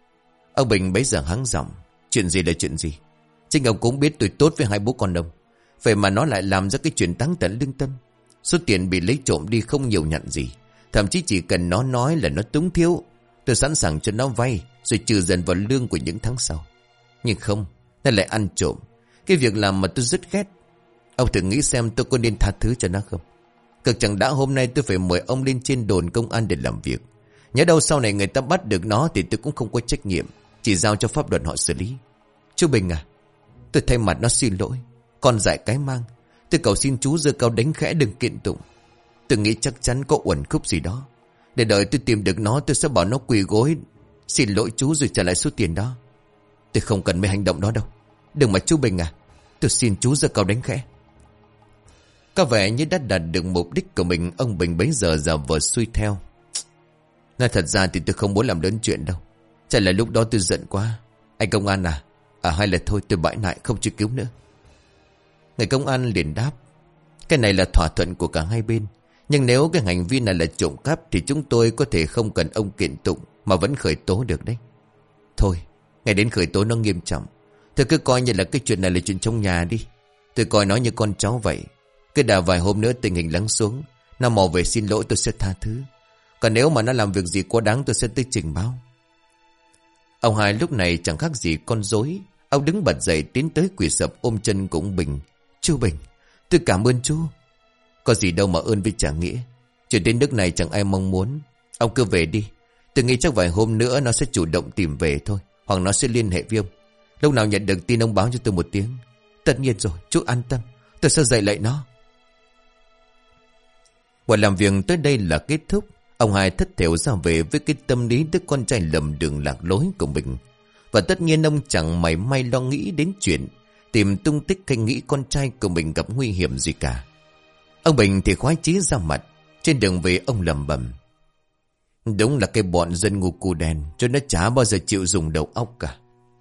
Ông Bình bấy giờ hắng giọng: Chuyện gì là chuyện gì? Chính ông cũng biết tôi tốt với hai bố con ông. Vậy mà nó lại làm ra cái chuyện táng tận lương tâm. Số tiền bị lấy trộm đi không nhiều nhặn gì. Thậm chí chỉ cần nó nói là nó túng thiếu, tôi sẵn sàng cho nó vay, rồi trừ dần vào lương của những tháng sau. Nhưng không, nó lại ăn trộm. Cái việc làm mà tôi rất ghét. Ông thử nghĩ xem tôi có nên tha thứ cho nó không? Cực chẳng đã hôm nay tôi phải mời ông lên trên đồn công an để làm việc. Nhớ đâu sau này người ta bắt được nó thì tôi cũng không có trách nhiệm, chỉ giao cho pháp luật họ xử lý. Chú Bình à, tôi thay mặt nó xin lỗi. Con dại cái mang, tôi cầu xin chú giơ cao đánh khẽ đừng kiện tụng. Tôi nghĩ chắc chắn có uẩn khúc gì đó. Để đợi tôi tìm được nó, tôi sẽ bảo nó quỳ gối xin lỗi chú rồi trả lại số tiền đó. Tôi không cần mấy hành động đó đâu. Đừng mà chú Bình à, tôi xin chú giơ cao đánh khẽ. Có vẻ như đã đạt được mục đích của mình. Ông Bình bấy giờ giả vờ xuôi theo. Nói thật ra thì tôi không muốn làm lớn chuyện đâu. Chắc là lúc đó tôi giận quá. Anh công an à, à hay là thôi tôi bãi nại không chịu cứu nữa. Người công an liền đáp, cái này là thỏa thuận của cả hai bên. Nhưng nếu cái hành vi này là trộm cắp thì chúng tôi có thể không cần ông kiện tụng mà vẫn khởi tố được đấy. Thôi, ngày đến khởi tố nó nghiêm trọng. Tôi cứ coi như là cái chuyện này là chuyện trong nhà đi. Tôi coi nó như con cháu vậy. Cứ đào vài hôm nữa tình hình lắng xuống, nó mò về xin lỗi tôi sẽ tha thứ. Còn nếu mà nó làm việc gì quá đáng tôi sẽ tới trình báo. Ông Hai lúc này chẳng khác gì con rối. Ông đứng bật dậy tiến tới quỳ sập ôm chân của ông Bình. Chú Bình, tôi cảm ơn chú. Có gì đâu mà ơn với trả nghĩa. Chuyện đến nước này chẳng ai mong muốn. Ông cứ về đi. Tôi nghĩ chắc vài hôm nữa nó sẽ chủ động tìm về thôi. Hoặc nó sẽ liên hệ với ông. Lúc nào nhận được tin ông báo cho tôi một tiếng. Tất nhiên rồi, chú an tâm. Tôi sẽ dạy lại nó. Buổi làm việc tới đây là kết thúc. Ông Hai thất thểu ra về với cái tâm lý đứa con trai lầm đường lạc lối của mình. Và tất nhiên ông chẳng mảy may lo nghĩ đến chuyện tìm tung tích hay nghĩ con trai của mình gặp nguy hiểm gì cả. Ông Bình thì khoái chí ra mặt. Trên đường về ông lầm bầm, đúng là cái bọn dân ngu cu đen, cho nó chả bao giờ chịu dùng đầu óc cả.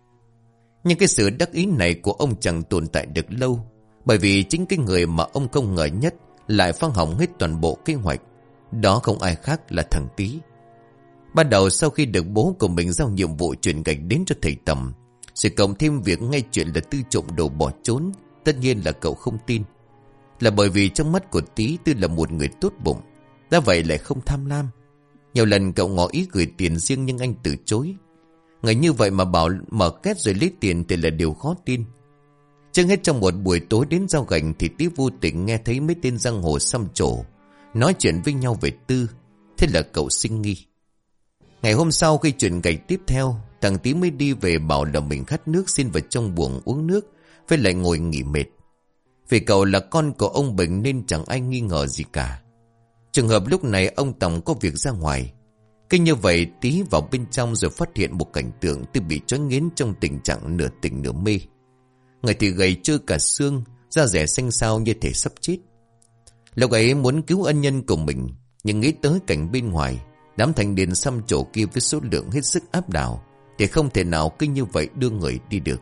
Nhưng cái sự đắc ý này của ông chẳng tồn tại được lâu. Bởi vì chính cái người mà ông không ngờ nhất lại phá hỏng hết toàn bộ kế hoạch. Đó không ai khác là thằng Tý. Ban đầu sau khi được bố của mình giao nhiệm vụ chuyển gạch đến cho thầy Tầm, rồi cộng thêm việc ngay chuyện là Tư trộm đồ bỏ trốn, tất nhiên là cậu không tin. Là bởi vì trong mắt của Tý, Tư là một người tốt bụng, đã vậy lại không tham lam. Nhiều lần cậu ngỏ ý gửi tiền riêng nhưng anh từ chối. Người như vậy mà bảo mở két rồi lấy tiền thì là điều khó tin. Trước hết trong một buổi tối đến giao gành thì Tý vô tình nghe thấy mấy tên giang hồ xăm trổ nói chuyện với nhau về Tư. Thế là cậu sinh nghi. Ngày hôm sau khi chuyển gạch tiếp theo, thằng Tý mới đi về bảo là mình khát nước, xin vào trong buồng uống nước, với lại ngồi nghỉ mệt. Vì cậu là con của ông Bình nên chẳng ai nghi ngờ gì cả. Trường hợp lúc này ông Tòng có việc ra ngoài. Cứ như vậy Tý vào bên trong rồi phát hiện một cảnh tượng Tư bị trói nghiến trong tình trạng nửa tỉnh nửa mê. Người thì gầy trơ cả xương, da rẻ xanh xao như thể sắp chết. Lúc ấy muốn cứu ân nhân của mình, nhưng nghĩ tới cảnh bên ngoài, đám thanh niên xăm trổ kia với số lượng hết sức áp đảo, thì không thể nào cứ như vậy đưa người đi được.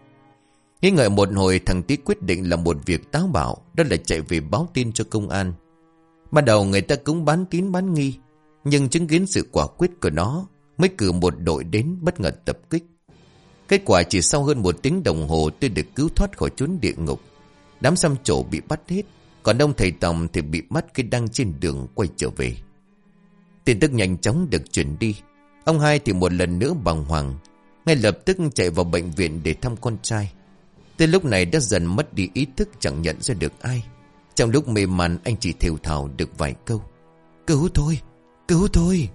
Nghĩ ngợi một hồi, thằng Tý quyết định làm một việc táo bạo, đó là chạy về báo tin cho công an. Ban đầu người ta cũng bán tín bán nghi, nhưng chứng kiến sự quả quyết của nó mới cử một đội đến bất ngờ tập kích. Kết quả chỉ sau hơn một tiếng đồng hồ tôi được cứu thoát khỏi chốn địa ngục. Đám xăm trổ bị bắt hết, còn ông thầy Tòng thì bị bắt khi đang trên đường quay trở về. Tin tức nhanh chóng được truyền đi. Ông Hai thì một lần nữa bàng hoàng, ngay lập tức chạy vào bệnh viện để thăm con trai. Tới lúc này đã dần mất đi ý thức, chẳng nhận ra được ai. Trong lúc mê man anh chỉ thều thào được vài câu: cứu thôi, cứu thôi.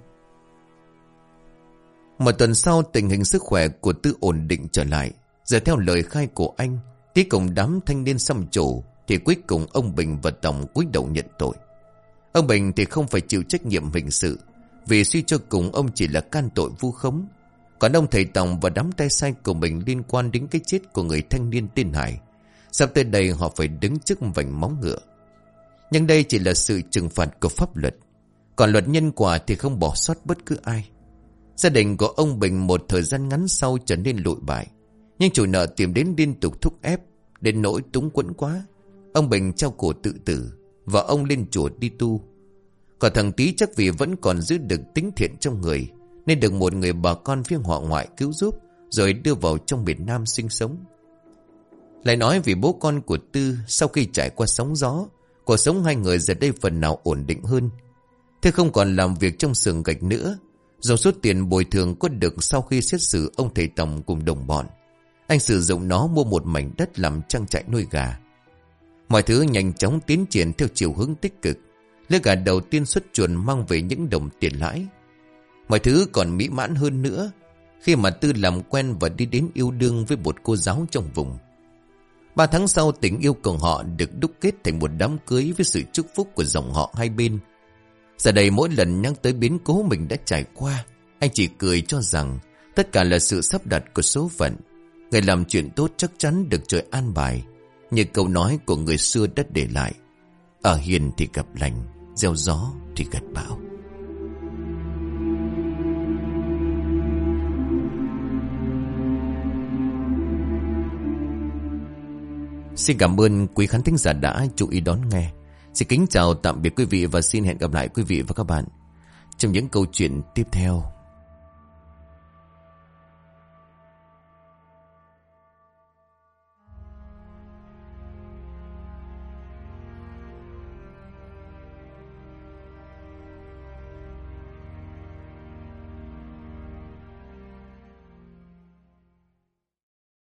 Một tuần sau tình hình sức khỏe của Tư ổn định trở lại. Giờ theo lời khai của anh, Tý cùng đám thanh niên xăm trổ thì cuối cùng ông Bình và Tòng cúi đầu nhận tội. Ông Bình thì không phải chịu trách nhiệm hình sự, vì suy cho cùng ông chỉ là can tội vu khống. Còn ông thầy Tòng và đám tay sai của mình liên quan đến cái chết của người thanh niên tên Hải, sắp tới đây họ phải đứng trước vành móng ngựa. Nhưng đây chỉ là sự trừng phạt của pháp luật, còn luật nhân quả thì không bỏ sót bất cứ ai. Gia đình của ông Bình một thời gian ngắn sau trở nên lụi bại, nhưng chủ nợ tìm đến liên tục thúc ép, đến nỗi túng quẫn quá. Ông Bình treo cổ tự tử và ông lên chùa đi tu. Còn thằng Tý chắc vì vẫn còn giữ được tính thiện trong người, nên được một người bà con phía họ ngoại cứu giúp, rồi đưa vào trong miền Nam sinh sống. Lại nói vì bố con của Tư sau khi trải qua sóng gió, cuộc sống hai người giờ đây phần nào ổn định hơn. Thế không còn làm việc trong xưởng gạch nữa. Dòng số tiền bồi thường có được sau khi xét xử ông thầy Tòng cùng đồng bọn, anh sử dụng nó mua một mảnh đất làm trang trại nuôi gà. Mọi thứ nhanh chóng tiến triển theo chiều hướng tích cực. Lứa gà đầu tiên xuất chuồng mang về những đồng tiền lãi. Mọi thứ còn mỹ mãn hơn nữa khi mà Tư làm quen và đi đến yêu đương với một cô giáo trong vùng. Ba tháng sau, tình yêu của họ được đúc kết thành một đám cưới với sự chúc phúc của dòng họ hai bên. Giờ đây mỗi lần nhắc tới biến cố mình đã trải qua, anh chỉ cười cho rằng tất cả là sự sắp đặt của số phận. Người làm chuyện tốt chắc chắn được trời an bài, như câu nói của người xưa đã để lại: ở hiền thì gặp lành, gieo gió thì gặt bão. Xin cảm ơn quý khán thính giả đã chú ý đón nghe. Xin kính chào tạm biệt quý vị và xin hẹn gặp lại quý vị và các bạn trong những câu chuyện tiếp theo.